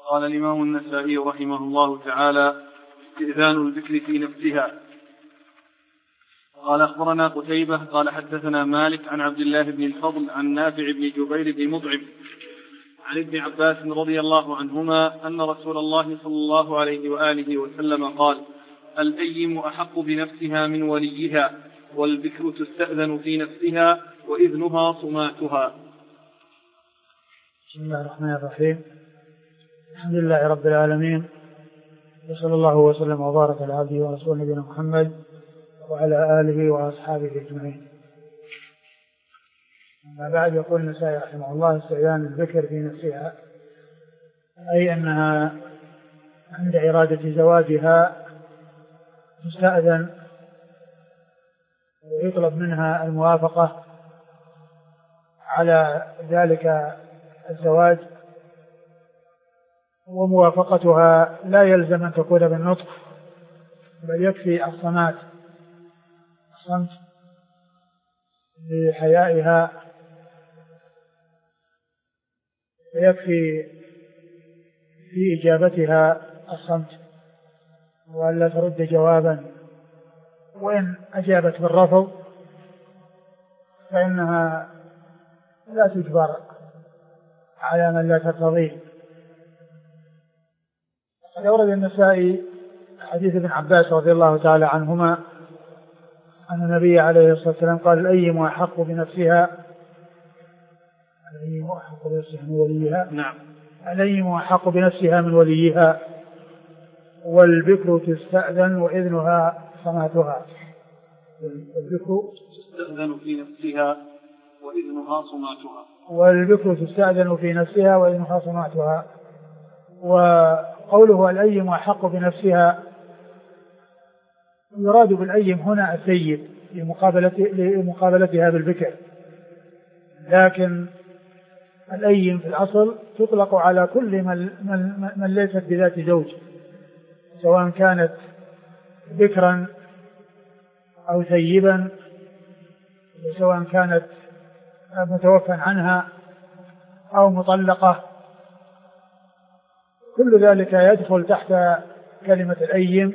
قال الإمام النسائي رحمه الله تعالى: استئذان الذكر في نفسها. قال أخبرنا قتيبة قال حدثنا مالك عن عبد الله بن الفضل عن نافع بن جبير بن مطعم عن ابن عباس رضي الله عنهما أن رسول الله صلى الله عليه وآله وسلم قال: الأيم أحق بنفسها من وليها، والبكر تستأذن في نفسها وإذنها صماتها. بسم الله الرحمن الرحيم. الحمد لله رب العالمين، وصلى الله وسلم وبارك على عبده ورسوله نبينا محمد وعلى آله وأصحابه أجمعين. أما بعد، يقول النسائي رحمه الله: استئذان الذكر في نفسها، أي أنها عند إرادة زواجها تستأذن ويطلب منها الموافقة على ذلك الزواج، وموافقتها لا يلزم أن تكون بالنطق، بل يكفي الصمت لحيائها، ويكفي في إجابتها الصمت وألا ترد جوابا، وإن أجابت بالرفض فإنها لا تجبر على من لا ترتضيه. قد أورد النسائي حديث ابن عباس رضي الله تعالى عنهما أن النبي عليه الصلاة والسلام قال: الأيم أحق بنفسها من وليها. نعم. الأيم أحق بنفسها من وليها، والبكر تستأذن وإذنها صماتها. والبكر تستأذن في نفسها وإذنها صماتها. والبكر تستأذن في نفسها وإذنها صماتها. وقوله الأيم أحق بنفسها، يراد بالأيم هنا الثيب لمقابلتها بالبكر، لكن الأيم في الأصل تطلق على كل من ليست بذات زوج، سواء كانت بكرا أو ثيبا، سواء كانت متوفى عنها أو مطلقة، كل ذلك يدخل تحت كلمة الأيم.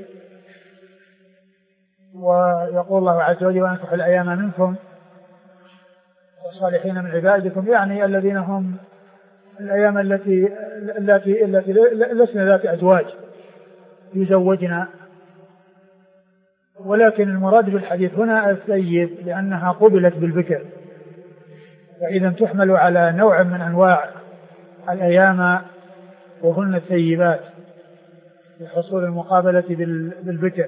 ويقول الله عز وجل: وأنكحوا الأيام منكم والصالحين من عبادكم، يعني الذين هم الأيام التي لسنا ذات أزواج يزوجنا. ولكن المراد بالحديث هنا الثيب، لأنها قبلت بالبكر، وإذا تحمل على نوع من أنواع الأيام وهن الثيبات لحصول المقابلة بالبكر،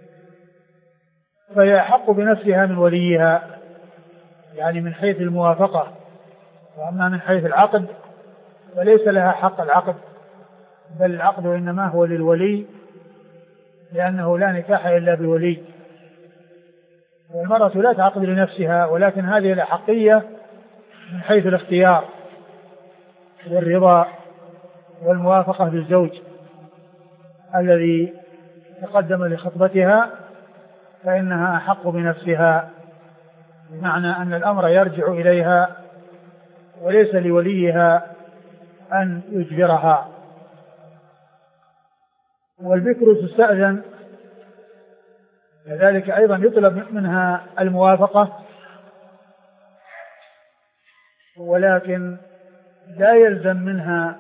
فهي أحق بنفسها من وليها، يعني من حيث الموافقة. وأما من حيث العقد فليس لها حق العقد، بل العقد إنما هو للولي، لأنه لا نكاح إلا بولي. والمرأة لا تعقد لنفسها، ولكن هذه الأحقية من حيث الاختيار والرضا والموافقة بالزوج الذي تقدم لخطبتها، فإنها أحق بنفسها، بمعنى أن الأمر يرجع إليها وليس لوليها أن يجبرها. والبكر تستأذن كذلك أيضا يطلب منها الموافقة، ولكن لا يلزم منها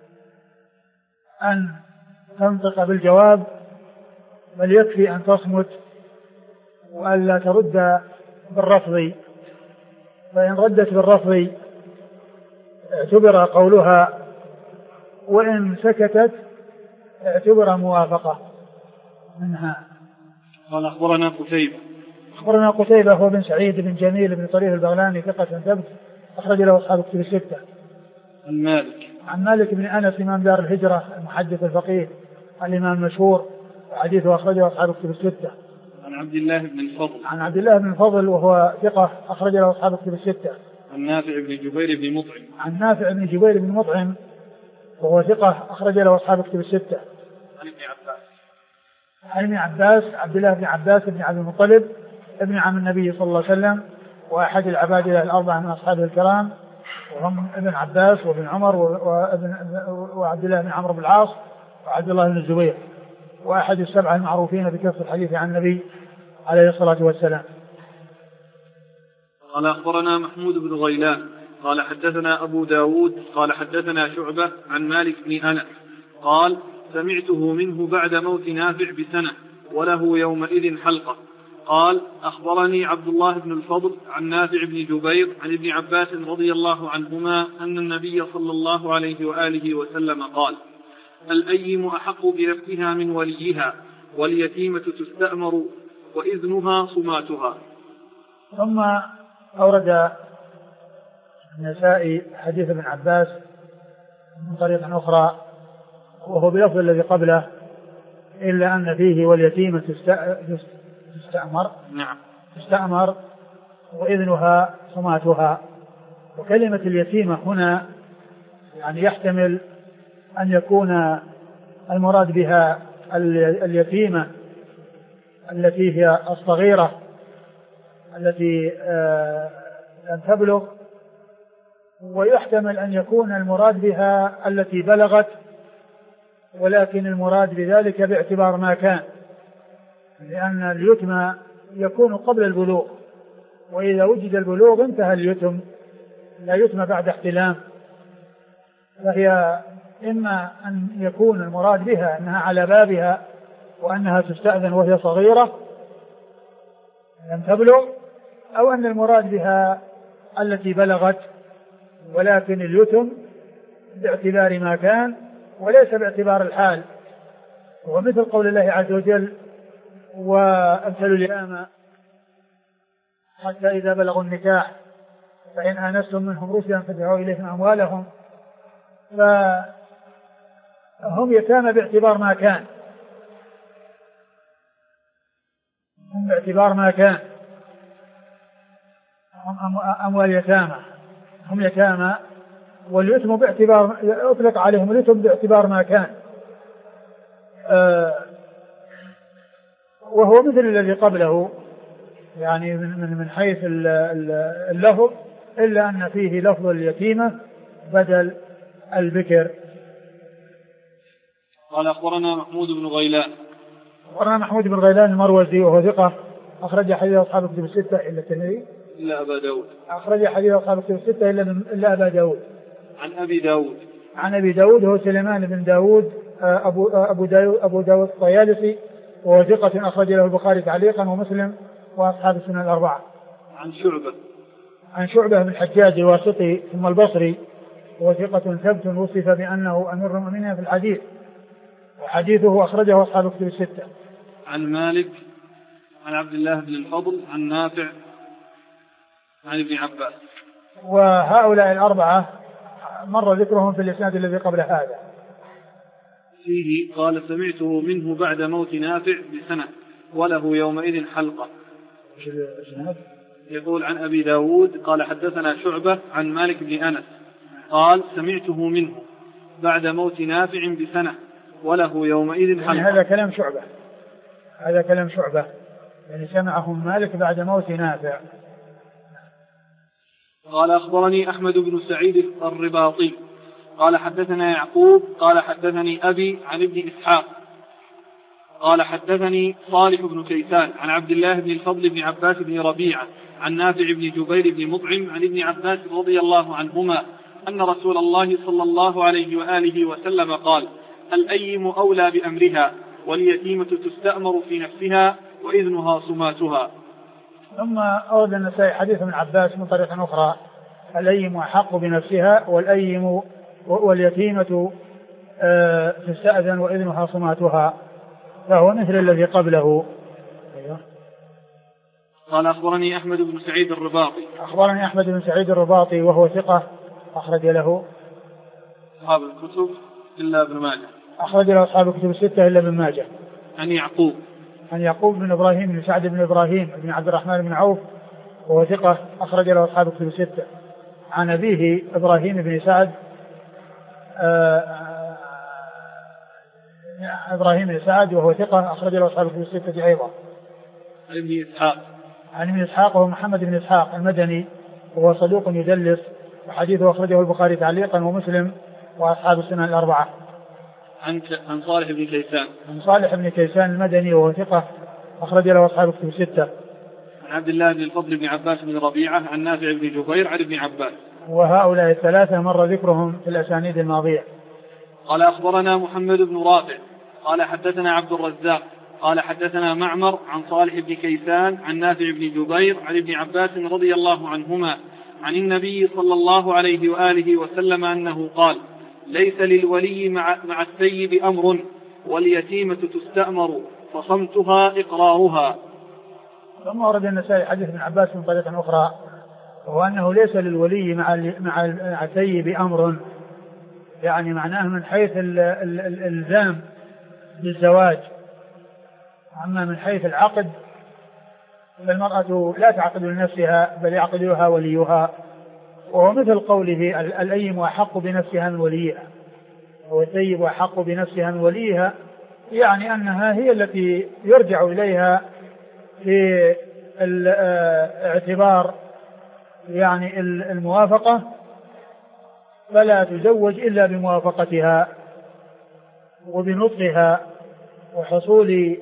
أن تنطق بالجواب، بل يكفي أن تصمت وألا ترد بالرفض. فإن ردت بالرفض اعتبر قولها، وإن سكتت اعتبر موافقة منها. قال أخبرنا قتيبة هو بن سعيد بن جميل بن طريف البغلاني، ثقة ثبت، أخرج له أصحاب الكتب الستة. عن مالك بن أنس إمام دار الهجرة المحدث الفقيه الإمام المشهور، وحديثه أخرجه أصحاب الكتب الستة. عن عبد الله بن الفضل وهو ثقة، أخرج له أصحاب الكتب الستة. عن نافع بن جبير بن مطعم وهو ثقة، أخرج له أصحاب الكتب الستة. عن ابن عباس عبد الله بن عباس بن عبد المطلب ابن عم النبي صلى الله عليه وسلم، وأحد العبادلة الأربعة من أصحابه الكرام، وهم ابن عباس وابن عمر وعبد الله بن عمرو بن العاص وعبد الله بن الزبير، وأحد السبعة المعروفين بكثرة الحديث عن النبي عليه الصلاة والسلام. قال أخبرنا محمود بن غيلان قال حدثنا أبو داود قال حدثنا شعبة عن مالك بن أنس قال سمعته منه بعد موت نافع بسنة وله يومئذ حلقة. قال أخبرني عبد الله بن الفضل عن نافع بن جبير عن ابن عباس رضي الله عنهما أن النبي صلى الله عليه وآله وسلم قال الأيم أحق بنفسها من وليها واليتيمة تستأمر وإذنها صماتها. ثم أورد النسائي حديث ابن عباس من طريق أخرى وهو بلفظ الذي قبله إلا أن فيه واليتيمة تستأمر وإذنها صماتها. وكلمة اليتيمة هنا يعني يحتمل أن يكون المراد بها اليتيمة التي هي الصغيرة التي لم تبلغ، ويحتمل أن يكون المراد بها التي بلغت، ولكن المراد بذلك باعتبار ما كان، لأن اليتم يكون قبل البلوغ، وإذا وجد البلوغ انتهى اليتم، لا يتم بعد احتلام. فهي إما أن يكون المراد بها أنها على بابها وأنها تستأذن وهي صغيرة لم تبلغ، أو أن المراد بها التي بلغت ولكن اليتم باعتبار ما كان وليس باعتبار الحال. ومثل قول الله عز وجل وأمثل اليتامى حتى إذا بلغوا النكاح فإن آنستم منهم رشدا فادفعوا إليهم أموالهم، فهم يتامى باعتبار ما كان، هم باعتبار ما كان، هم أموال يتامى، هم يتامى، واليتم باعتبار أطلق عليهم اليتم باعتبار ما كان، وهو مثل الذي قبله يعني من حيث اللفظ، إلا أن فيه لفظ اليتيمة بدل البكر. قال أخبرنا محمود بن غيلان. أخبرنا محمود بن غيلان المروزي وهو ثقة أخرج حديث أصحاب الكتب الستة إلا الترمذي إلا أبا داود. أخرج حديث أصحاب الكتب الستة إلا أبا داود. عن أبي داود هو سليمان بن داود أبو داود الطيالسي وهو ثقة أخرج له البخاري تعليقا ومسلم وأصحاب السنن الأربعة. عن شعبة بن الحجاج الواسطي ثم البصري وهو ثقة ثبت وصف بأنه أمير المؤمنين في الحديث، وحديثه أخرجه أصحاب الكتب الستة. عن مالك عن عبد الله بن الفضل عن نافع عن ابن عباس. وهؤلاء الأربعة مر ذكرهم في الإسناد الذي قبل هذا. فيه قال سمعته منه بعد موت نافع بسنة وله يومئذ حلقة. يقول عن أبي داود قال حدثنا شعبة عن مالك بن أنس قال سمعته منه بعد موت نافع بسنة وله يومئذ حلقة. يعني هذا كلام شعبة يعني سمعه مالك بعد موت نافع. قال أخبرني أحمد بن سعيد الرباطي قال حدثنا يعقوب قال حدثني أبي عن ابن إسحاق قال حدثني صالح بن كيسان عن عبد الله بن الفضل بن عباس بن ربيعة عن نافع بن جبير بن مطعم عن ابن عباس رضي الله عنهما أن رسول الله صلى الله عليه وآله وسلم قال الأيم أولى بأمرها واليتيمة تستأمر في نفسها وإذنها صماتها. ثم أورد النسائي حديث ابن عباس من طريق أخرى الأيم أحق بنفسها واليتيمة تستأذن وإذنها صماتها، فهو مثل الذي قبله. قال أخبرني أحمد بن سعيد الرباطي. أخبرني أحمد بن سعيد الرباطي وهو ثقة أخرج له أصحاب الكتب إلا ابن ماجه. أخرج له أصحاب الكتب الستة إلا ابن ماجه. عن يعقوب بن إبراهيم بن سعد بن إبراهيم بن عبد الرحمن بن عوف وهو ثقة أخرج له أصحاب الكتب الستة. عن أبيه إبراهيم بن سعد إبراهيم بن سعد وهو ثقة أخرج له أصحاب الكتب الستة أيضا. عن ابن إسحاق وهو محمد بن إسحاق المدني وهو صدوق يدلس وحديثه أخرجه البخاري تعليقا ومسلم وأصحاب السنن الأربعة. عن صالح بن كيسان. عن صالح بن كيسان المدني وهو ثقة أخرج له أصحاب الكتب الستة. عن عبد الله بن الفضل بن عباس بن ربيعة عن نافع بن جبير عن ابن عباس. وهؤلاء الثلاثة مر ذكرهم في الأسانيد الماضية. قال أخبرنا محمد بن رافع قال حدثنا عبد الرزاق قال حدثنا معمر عن صالح بن كيسان عن نافع بن جبير عن ابن عباس رضي الله عنهما عن النبي صلى الله عليه وآله وسلم أنه قال: ليس للولي مع الثيب أمر، واليتيمة تستأمر فصمتها إقرارها. ثم ورد النسائي حديث ابن عباس من طريقة أخرى، وهو أنه ليس للولي مع الثيب أمر، يعني معناه من حيث الإلزام بالزواج. أما من حيث العقد فالمرأة لا تعقد لنفسها بل يعقدها وليها، وهو مثل قوله: الأيم أحق بنفسها من وليها، والثيب أحق بنفسها من وليها، يعني أنها هي التي يرجع إليها في الاعتبار يعني الموافقة، فلا تزوج إلا بموافقتها وبنطقها وحصول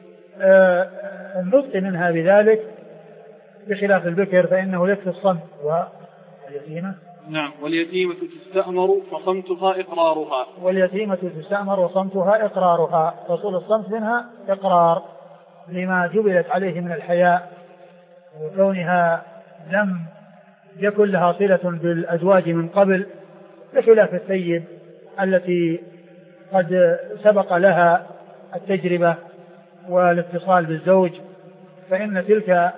النطق منها بذلك، بخلاف البكر فإنه يكفي الصمت. واليتيمة نعم، واليتيمة تستأمر فصمتها إقرارها. واليتيمة تستأمر وصمتها إقرارها، حصول الصمت منها إقرار لما جبلت عليه من الحياء، وكونها لم يكن لها صلة بالأزواج من قبل، بخلاف الثيب التي قد سبق لها التجربة والاتصال بالزوج، فإن تلك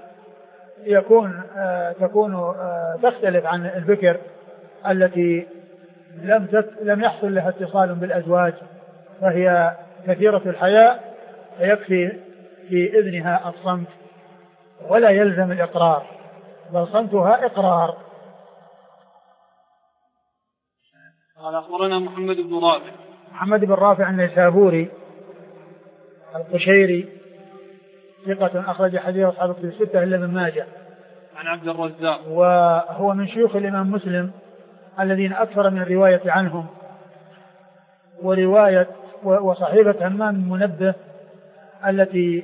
تكون تختلف عن البكر التي لم يحصل لها اتصال بالأزواج، فهي كثيرة الحياء، فيكفي في إذنها الصمت ولا يلزم الإقرار، بل صمتها إقرار. قال أخبرنا محمد بن رافع. محمد بن رافع النيسابوري القشيري ثقة أخرج حديث أصحاب الكتب الستة إلا ابن ماجه. عن عبد الرزاق، وهو من شيوخ الإمام مسلم الذين أكثر من الرواية عنهم، ورواية وصحيفة همام المنبه التي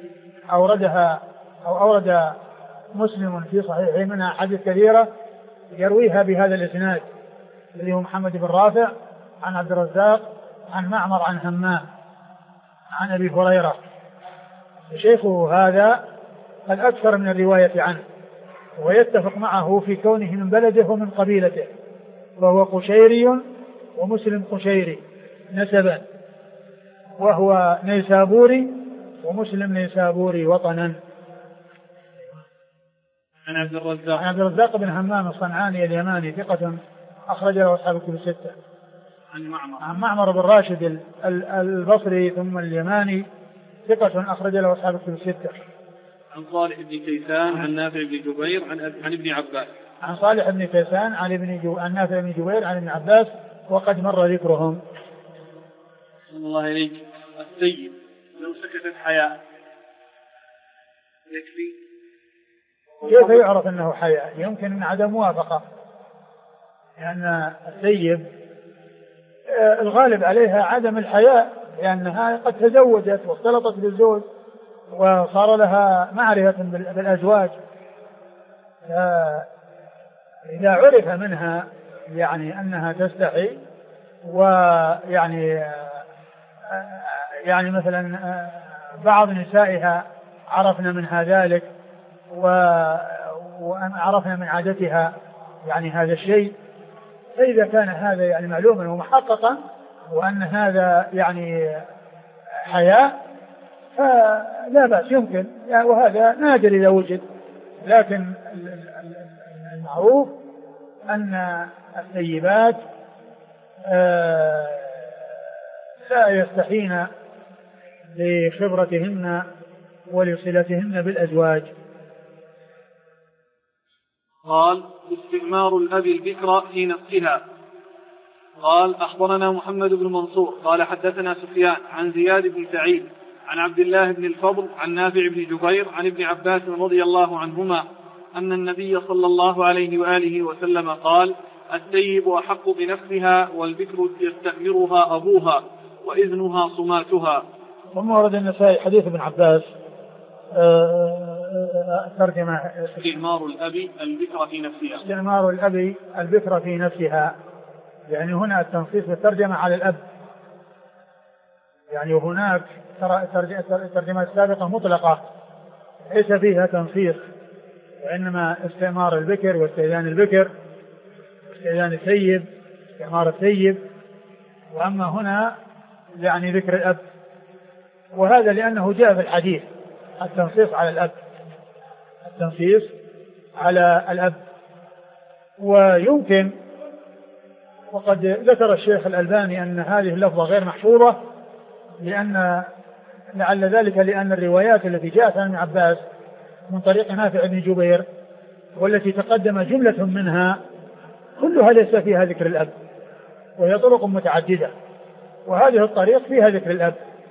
أورد مسلم في صحيحه منها حديث كثيرة يرويها بهذا الإسناد الذي هو محمد بن رافع عن عبد الرزاق عن معمر عن همام عن أبي هريرة. شيخه هذا قد أكثر من الرواية عنه، ويتفق معه في كونه من بلده ومن قبيلته، وهو قشيري ومسلم قشيري نسبا، وهو نيسابوري ومسلم نيسابوري وطنا. عن عبد الرزاق، عن عبد الرزاق بن همام الصنعاني اليماني ثقة أخرج له أصحاب الكتب الستة. عن معمر بن راشد البصري ثم اليماني ثقة أخرج له أصحاب الكتب الستة. عن صالح بن كيسان عن نافع بن جبير عن ابن عباس. عن صالح بن كيسان عن نافع بن جبير عن ابن عباس، وقد مر ذكرهم. الله إليك. السيد لو سكت الحياء يكفي؟ كيف يعرف أنه حياء؟ يمكن أن عدم موافقة، لأن السيد الغالب عليها عدم الحياء، لأنها قد تزوجت واختلطت بالزوج وصار لها معرفة بالأزواج، إذا عرف منها يعني أنها تستحي، ويعني مثلا بعض نسائها عرفنا منها ذلك وعرفنا من عادتها يعني هذا الشيء، فإذا كان هذا يعني معلوما ومحققا وأن هذا يعني حياء فلا بأس يمكن، يعني وهذا نادر إذا وجد، لكن المعروف أن الثيبات لا يستحين لخبرتهن ولصلتهن بالأزواج. قال: استئمار الأب البكر في نفسها. قال: أخبرنا محمد بن منصور قال حدثنا سفيان عن زياد بن سعيد عن عبد الله بن الفضل عن نافع بن جبير عن ابن عباس رضي الله عنهما أن النبي صلى الله عليه وآله وسلم قال: الثيب أحق بنفسها والبكر يستأمرها أبوها وإذنها صماتها. ثم ورد النسائي حديث ابن عباس ترجمة استئمار الأب البكر في نفسها. استئمار الأب البكر في نفسها، يعني هنا التنصيص بالترجمة على الأب، يعني هناك الترجمة السابقة مطلقة ليس فيها تنصيص، وإنما استئمار البكر واستئذان البكر واستئذان الثيب استئمار الثيب، وأما هنا يعني ذكر الأب، وهذا لأنه جاء في الحديث التنصيص على الأب، التنصيص على الأب. ويمكن وقد ذكر الشيخ الألباني أن هذه اللفظة غير محفوظة، لأن لعل ذلك لأن الروايات التي جاءت عن ابن عباس من طريق نافع بن جبير والتي تقدم جملة منها كلها ليس فيها ذكر الأب، وهي طرق متعددة، وهذه الطريق فيها ذكر الأب،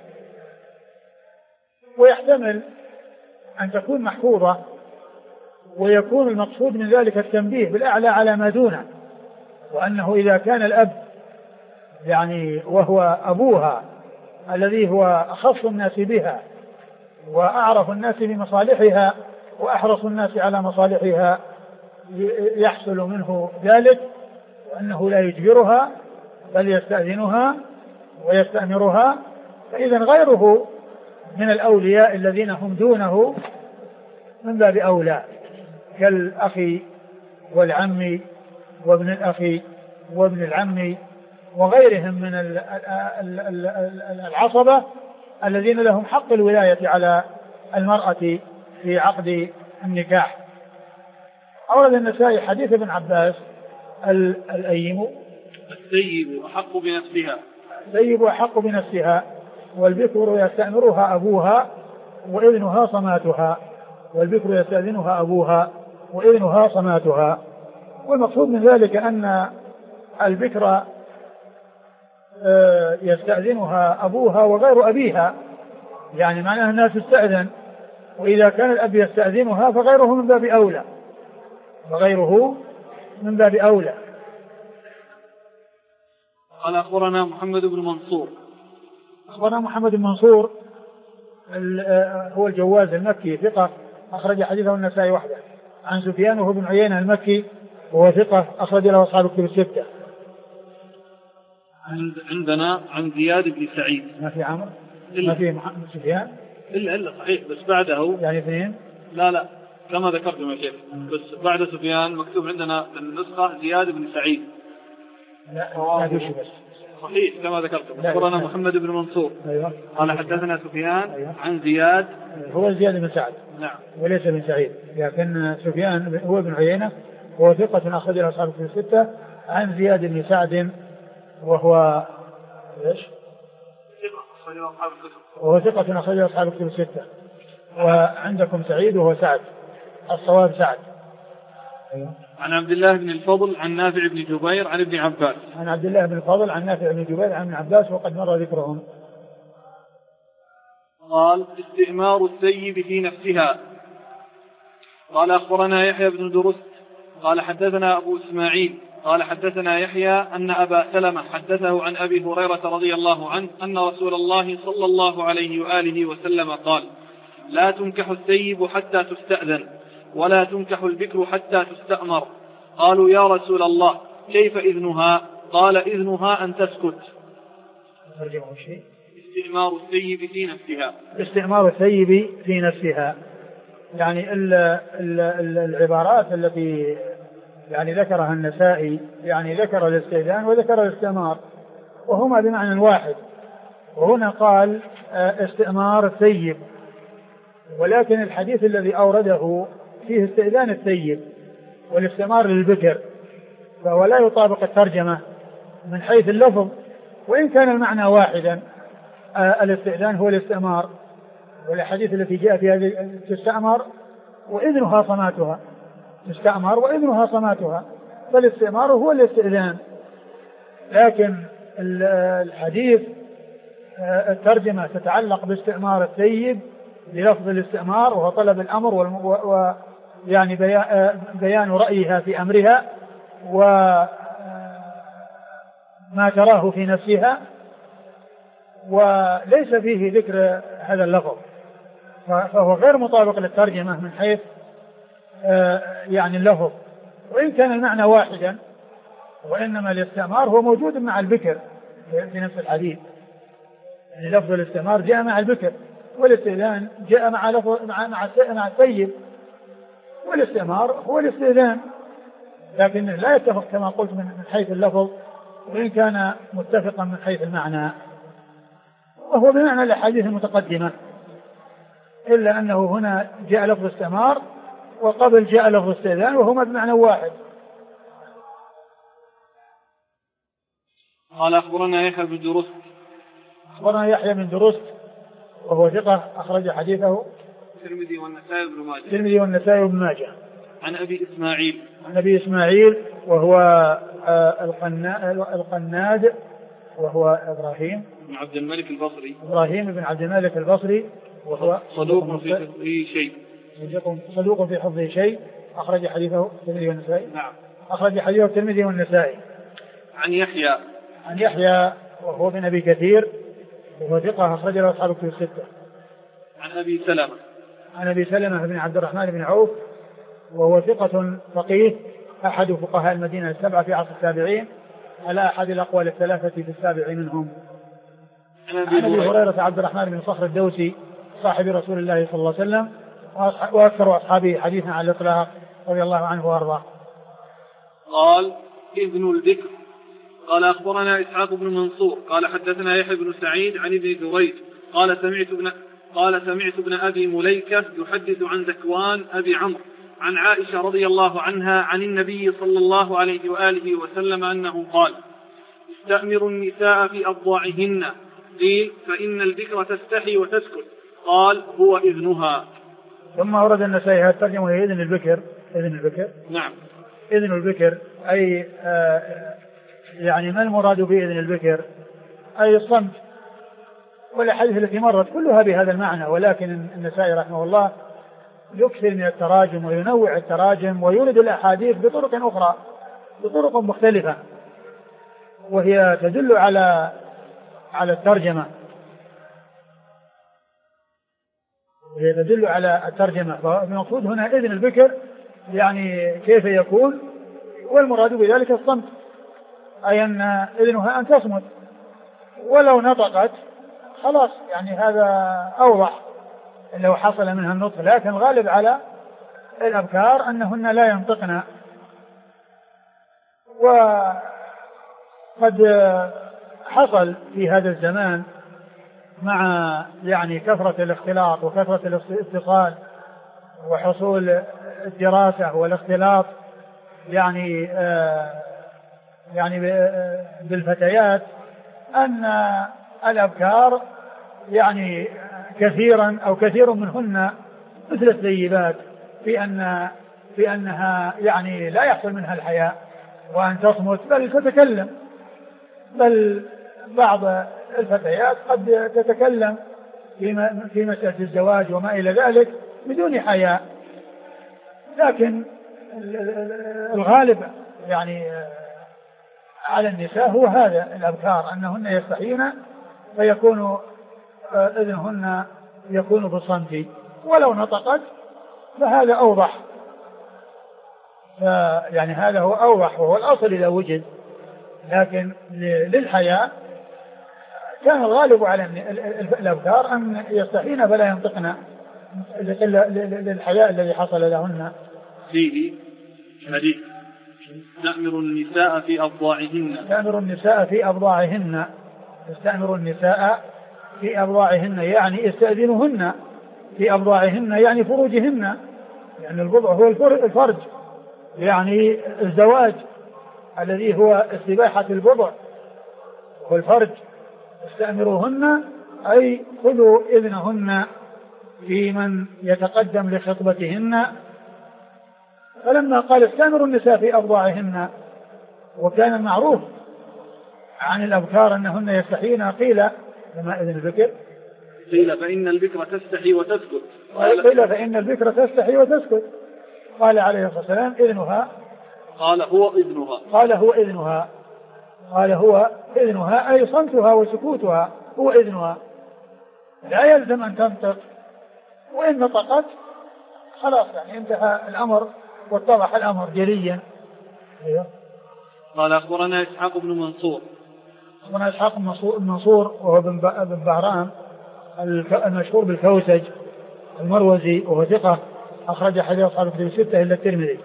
ويحتمل أن تكون محفوظة ويكون المقصود من ذلك التنبيه بالأعلى على ما دونه، وأنه إذا كان الأب يعني وهو أبوها الذي هو أخص الناس بها وأعرف الناس بمصالحها وأحرص الناس على مصالحها يحصل منه ذلك، وأنه لا يجبرها بل يستأذنها ويستأمرها، فإذا غيره من الأولياء الذين هم دونه من باب أولى كالأخ والعم وابن الأخ وابن العم وغيرهم من العصبة الذين لهم حق الولاية على المرأة في عقد النكاح. أورد النسائي حديث ابن عباس الأيم الثيب أحق بنفسها، الثيب أحق بنفسها والبكر يستأمرها أبوها وإذنها صماتها، والبكر يستأذنها أبوها وإذنها صماتها. والمقصود من ذلك أن البكر يستأذنها أبوها وغير أبيها، يعني معناها أنها تستأذن، وإذا كان الأب يستأذنها فغيره من باب أولى، وغيره من باب أولى. قال أخبرنا محمد بن منصور. أخبرنا محمد بن منصور هو الجواز المكي ثقة أخرج حديثه النسائي وحده، عن سفيان وهو بن عيينة المكي وهو ثقة أخرج له أصحاب الكتب الستة. عندنا عن زياد بن سعيد. ما في عمرو ما في محمد سفيان إلا صحيح، بس بعده يعني اثنين. لا كما ذكرتم يا شيخ، بس بعد سفيان مكتوب عندنا في النسخة زياد بن سعيد. لا دوشي بس صحيح كما ذكرتم. أخبرنا محمد بن منصور. أيوة. قال حدثنا سفيان. أيوة. عن زياد هو زياد بن سعد. نعم. وليس بن سعيد، لكن سفيان هو بن عيينة وهو ثقة أخرج له أصحاب الكتب الستة. عن زياد بن سعد وهو ايش؟ وهو ثقة أخرج له أصحاب الكتب الستة. وعندكم سعيد وهو سعد، الصواب سعد. أيوة. عن عبد الله بن الفضل عن نافع بن جبير عن ابن عباس. عن عبد الله بن الفضل عن نافع بن جبير عن ابن عباس وقد مر ذكرهم. قال استئمار الثيب في نفسها. قال أخبرنا يحيى بن درست قال حدثنا أبو إسماعيل قال حدثنا يحيى أن أبا سلمة حدثه عن أبي هريرة رضي الله عنه أن رسول الله صلى الله عليه وآله وسلم قال لا تنكح الثيب حتى تستأذن ولا تنكح البكر حتى تستأمر. قالوا يا رسول الله كيف إذنها؟ قال إذنها أن تسكت. استئمار الثيب في نفسها. استئمار الثيب في نفسها، يعني العبارات التي يعني ذكرها النسائي، يعني ذكر الاستئذان وذكر الاستئمار وهما بمعنى واحد، وهنا قال استئمار الثيب، ولكن الحديث الذي أورده فيه استئذان الثيب والاستئمار للبكر، فهو لا يطابق الترجمة من حيث اللفظ، وإن كان المعنى واحدا. الاستئذان هو الاستئمار، والحديث التي جاء في هذه تستأمر وإذنها صماتها، تستأمر وإذنها صماتها، فالاستئمار هو الاستئذان. لكن الحديث الترجمة تتعلق باستئمار الثيب بلفظ الاستئمار وهو طلب الأمر ويعني بيان رأيها في أمرها، ما تراه في نفسها، وليس فيه ذكر هذا اللفظ، فهو غير مطابق للترجمة من حيث يعني اللفظ، وإن كان المعنى واحدا، وإنما الاستعمار هو موجود مع البكر في نفس الحديث. يعني لفظ الاستعمار جاء مع البكر، والاستئذان جاء مع السيد، والاستعمار هو الاستئذان، لكن لا يتفق كما قلت من حيث اللفظ، وإن كان متفقا من حيث المعنى، وهو بمعنى الأحاديث المتقدمة، إلا أنه هنا جاء لفظ استعمار وقبل جاء لفظ استئذان، وهما بمعنى واحد. قال أخبرنا يحيى بن درست. أخبرنا يحيى بن درست وهو ثقة أخرج حديثه الترمذي والنسائي بن ماجه. الترمذي والنسائي بن ماجه. عن أبي إسماعيل. عن أبي إسماعيل وهو القناد، وهو إبراهيم بن عبد الملك البصري. إبراهيم بن عبد الملك البصري، وهو صدوق في حفظه شيء. صدوق في حفظه شيء، أخرج حديثه الترمذي والنسائي. نعم. أخرج حديثه الترمذي والنسائي. عن يحيى وهو بن أبي كثير، وهو ثقة أخرج له أصحاب الكتب الستة. عن أبي سلمة. عن أبي سلمة بن عبد الرحمن بن عوف، وهو ثقة فقيه أحد فقهاء المدينة السبعة في عصر التابعين، على أحد الأقوال الثلاثة في السابع منهم. عن أبي هريرة عبد الرحمن بن صخر الدوسي صاحب رسول الله صلى الله عليه وسلم، وأكثر أصحابه حديثا على الإطلاق رضي الله عنه وأرضاه. قال ابن البكر. قال أخبرنا إسحاق بن منصور قال حدثنا يحيى بن سعيد عن ابن جريج قال سمعت ابن أبي مليكة يحدث عن ذكوان أبي عمرو عن عائشة رضي الله عنها عن النبي صلى الله عليه وآله وسلم أنه قال: استأمروا النساء في أضواعهن، قيل: فإن البكر تستحي وتسكت، قال: هو إذنها. ثم ورد النسائي هذا الترجمة هي إذن البكر. إذن البكر، نعم، إذن البكر أي يعني ما المراد بإذن البكر؟ أي الصمت. والأحاديث التي مرت كلها بهذا المعنى، ولكن النسائي رحمه الله يكثر من التراجم وينوع التراجم ويورد الأحاديث بطرق أخرى، بطرق مختلفة، وهي تدل على الترجمة، وهي تدل على الترجمة. فالمقصود هنا إذن البكر يعني كيف يكون، والمراد بذلك الصمت، أي أن إذنها أن تصمت، ولو نطقت خلاص، يعني هذا أوضح لو حصل منها النطق، لكن غالب على الأبكار أنهن لا ينطقن. وقد حصل في هذا الزمان مع يعني كثرة الاختلاط وكثرة الاتصال وحصول الدراسة والاختلاط يعني بالفتيات، أن الأبكار يعني كثيرا أو كثير منهن مثل الثيبات في أنها يعني لا يحصل منها الحياء وأن تصمت بل تتكلم، بل بعض الفتيات قد تتكلم في مسألة الزواج وما إلى ذلك بدون حياء. لكن الغالب يعني على النساء هو هذا الأبكار، أنهن يستحين فيكون إذنهن يكون بالصمت، ولو نطقت فهذا أوضح، يعني هذا هو أوضح وهو الأصل إذا وجد. لكن للحياء كان الغالب على الأبكار أن يستحين فلا ينطقن للحياء الذي حصل لهن. فيه حديث تأمر النساء في أضواعهن. تأمر النساء في أضواعهن، تستأمر النساء في أضواعهن يعني استأذنهن في أضواعهن يعني فروجهن، يعني البضع هو الفرج، يعني الزواج الذي هو استباحة البضع هو الفرج. استأمروهن أي خذوا إذنهن في من يتقدم لخطبتهن. فلما قال استأمروا النساء في أضواعهن، وكان المعروف عن الأبكار أنهن يستحين، قيل لما إذن البكر؟ قيل فإن البكر تستحي وتسكت. قيل فإن البكر تستحي وتسكت. قال عليه الصلاة والسلام إذنها، قال هو إذنها. قال هو إذنها. قال هو إذنها أي صمتها وسكوتها هو إذنها، لا يلزم أن تنطق، وإن نطقت خلاص يعني انتهى الأمر واتضح الأمر جليا. أيوه. قال أخبرنا إسحاق بن منصور. أخبرنا إسحاق بن منصور وهو بن بهرام المشهور بالكوسج المروزي، وهو ثقة أخرج حديث أصحاب الكتب الستة إلا الترمذي.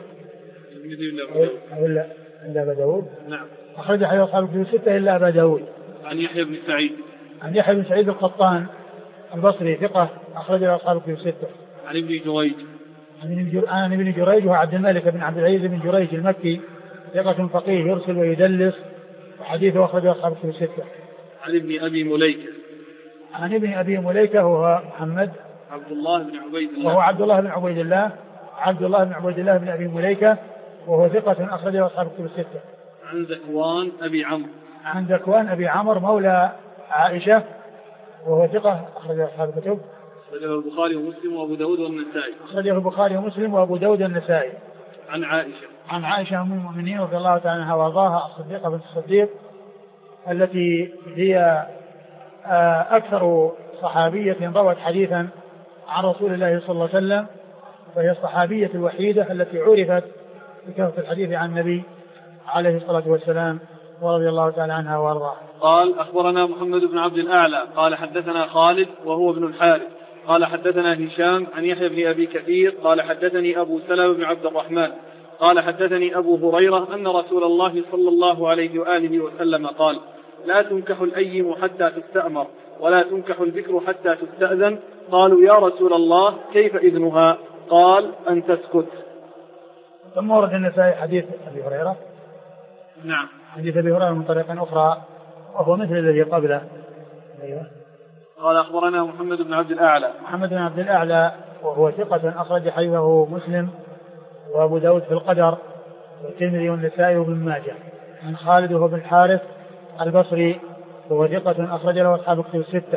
إلا أبا داود. نعم. أخرج حديث أصحاب الكتب الستة إلا أبا داود. عن يحيى بن سعيد. عن يحيى بن سعيد القطان البصري ثقة أخرج أصحاب الكتب الستة. عن ابن جريج. عن ابن جريج وهو عبد الملك بن عبد العزيز بن جريج المكي ثقة فقيه يرسل ويدلس، وحديثه أخرج أصحاب الكتب الستة. عن ابن أبي مليكة. عن ابن أبي مليكة وهو محمد عبد الله بن عبيد الله. وهو عبد الله بن عبيد الله بن أبي مليكة وهو ثقة أخرج أصحاب الكتب الستة. عن ذكوان أبي عمرو. عن ذكوان أبي عمرو مولى عائشة وهو ثقة أخرج أصحاب الكتب. أخرجه البخاري ومسلم وأبو داود والنسائي. أخرجه البخاري ومسلم وأبو داود والنسائي. عن عائشة. عن عائشة أم المؤمنين رضي الله تعالى عنها وارضاها الصديقة بنت الصديق التي هي أكثر صحابية روت حديثا عن رسول الله صلى الله عليه وسلم، فهي الصحابية الوحيدة التي عرفت بكثرة الحديث عن النبي عليه الصلاة والسلام ورضي الله تعالى عنها وارضاها. قال أخبرنا محمد بن عبد الأعلى قال حدثنا خالد وهو ابن الحارث قال حدثنا هشام عن يحيى بن أبي كثير قال حدثني أبو سلمة بن عبد الرحمن قال حدثني أبو هريرة أن رسول الله صلى الله عليه وآله وسلم قال لا تنكح الأيم حتى تستأمر ولا تنكح البكر حتى تستأذن. قالوا يا رسول الله كيف إذنها؟ قال أن تسكت. ثم ورد النسائي حديث أبي هريرة. نعم. حديث أبي هريرة من طريق أخرى وهو مثل الذي قبله. أيوه. قال أخبرنا محمد بن عبد الأعلى. محمد بن عبد الأعلى وهو ثقة أخرج حديثه مسلم وأبو داود في القدر والترمذي والنسائي وابن ماجه. عن خالد وهو بن الحارث البصري وهو ثقة أخرج له أصحاب الكتب الستة.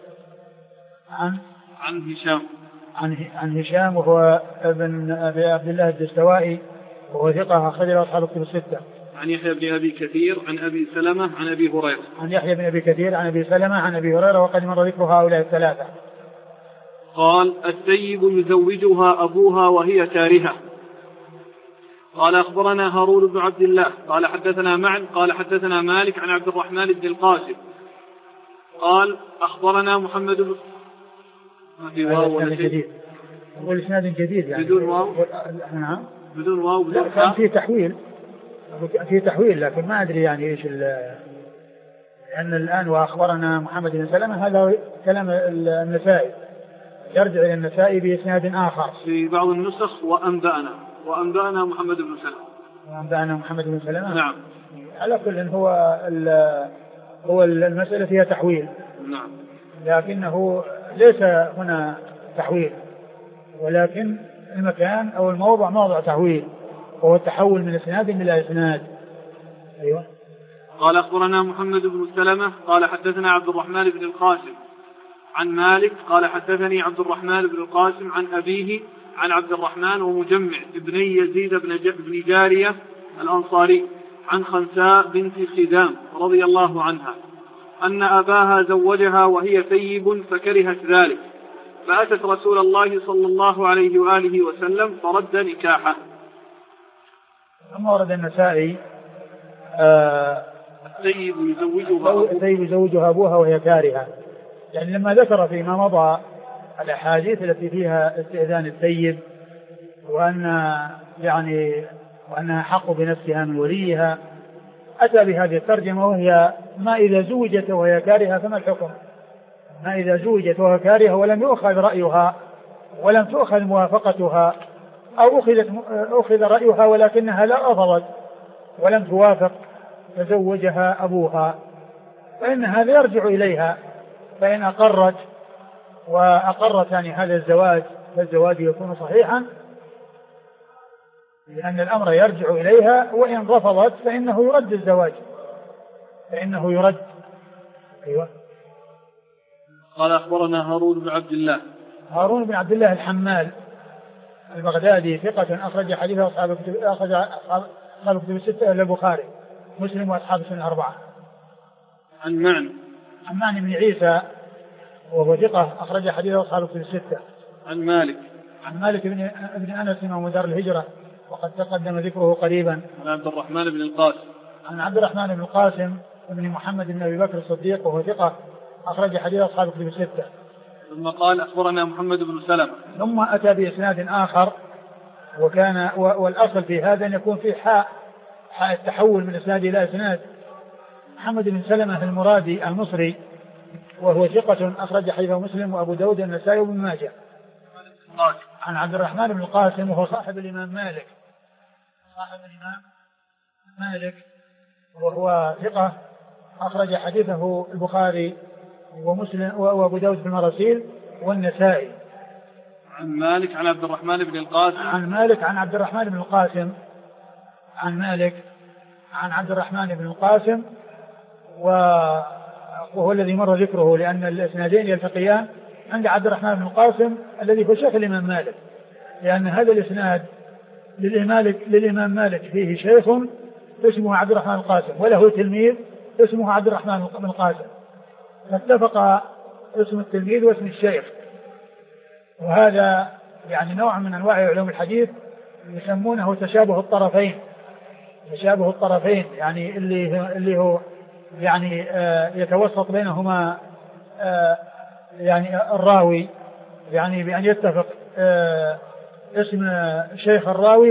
عن هشام وهو ابن أبي عبد الله الدستوائي وهو ثقة أخرج له أصحاب الكتب الستة. عن يحيى بن أبي كثير عن أبي سلمة عن أبي هريرة. عن يحيى بن أبي كثير عن أبي سلمة عن أبي هريرة وقد مر ذكر هؤلاء الثلاثة. قال الثيب يزوجها أبوها وهي كارهة. قال أخبرنا هارون بن عبد الله قال حدثنا معن قال حدثنا مالك عن عبد الرحمن بن القاسم قال أخبرنا محمد بن والإسناد جديد يعني بدون واو. نعم بدون واو بدون كان في تحويل لكن ما أدري يعني إيش لأن الآن وأخبرنا محمد بن سلمة هذا كلام النسائي يرجع إلى النسائي بإسناد آخر في بعض النسخ وأنبأنا محمد بن سلمة. نعم. على كل هو المسألة فيها تحويل. نعم. لكنه ليس هنا تحويل ولكن المكان أو الموضع موضع تحويل وهو التحول من إسناد إلى إسناد. أيوة. قال أخبرنا محمد بن سلمة قال حدثنا عبد الرحمن بن القاسم عن مالك قال حدثني عبد الرحمن بن القاسم عن أبيه عن عبد الرحمن ومجمع ابني يزيد بن جارية الأنصاري عن خنساء بنت خدام رضي الله عنها أن أباها زوجها وهي ثيب فكرهت ذلك فأتت رسول الله صلى الله عليه وآله وسلم فرد نكاحه. ثم ورد النسائي الثيب يزوجها أبوها وهي كارهة، يعني لما ذكر فيما مضى الأحاديث التي فيها استئذان الثيب وأنها حق بنفسها من وليها أتى بهذه الترجمة وهي ما إذا زوجت وهي كارهة فما الحكم؟ ما إذا زوجت وهي كارهة ولم يؤخذ رأيها ولم تؤخذ موافقتها أو أخذ رأيها ولكنها لا رفضت ولم توافق فزوجها أبوها فإن هذا يرجع إليها، فإن أقرت يعني هذا الزواج فالزواج يكون صحيحا لأن الأمر يرجع إليها، وإن رفضت فإنه يرد الزواج أيوة. قال أخبرنا هارون بن عبد الله الحمال البغدادي ثقة أخرج حديثه أصحاب الكتب الستة إلا البخاري. مسلم وأصحاب السنن الأربعة. عن معنى بن عيسى وهو ثقة أخرج حديثه أصحاب الكتب الستة. عن مالك بن أنس إمام دار الهجرة وقد تقدم ذكره قريبا. عن عبد الرحمن بن القاسم بن محمد بن أبي بكر الصديق وهو ثقة أخرج حديث أصحاب الكتب الستة. ثم قال أخبرنا محمد بن سلمة، ثم أتى بإسناد آخر، والأصل في هذا أن يكون فيه حاء التحول من إسناد إلى إسناد. محمد بن سلمة المرادي المصري وهو ثقة أخرج حديثه مسلم وأبو داود والنسائي وابن ماجه. عن عبد الرحمن بن القاسم وهو صاحب الإمام مالك وهو ثقة أخرج حديثه البخاري ومسلم وأبو داود في المراسيل والنسائي. عن مالك عن عبد الرحمن بن القاسم عن عبد الرحمن بن القاسم عن مالك عن عبد الرحمن بن القاسم وهو الذي مر ذكره، لأن الإسنادين يلتقيان عند عبد الرحمن بن القاسم الذي هو شيخ الإمام مالك، لأن هذا الإسناد للإمام مالك فيه شيخ اسمه عبد الرحمن القاسم وله تلميذ اسمه عبد الرحمن بن القاسم، فاتفق اسم التلميذ واسم الشيخ. وهذا يعني نوع من أنواع علوم الحديث يسمونه تشابه الطرفين، يعني اللي هو يعني يتوسط بينهما يعني الراوي، يعني بأن يتفق اسم شيخ الراوي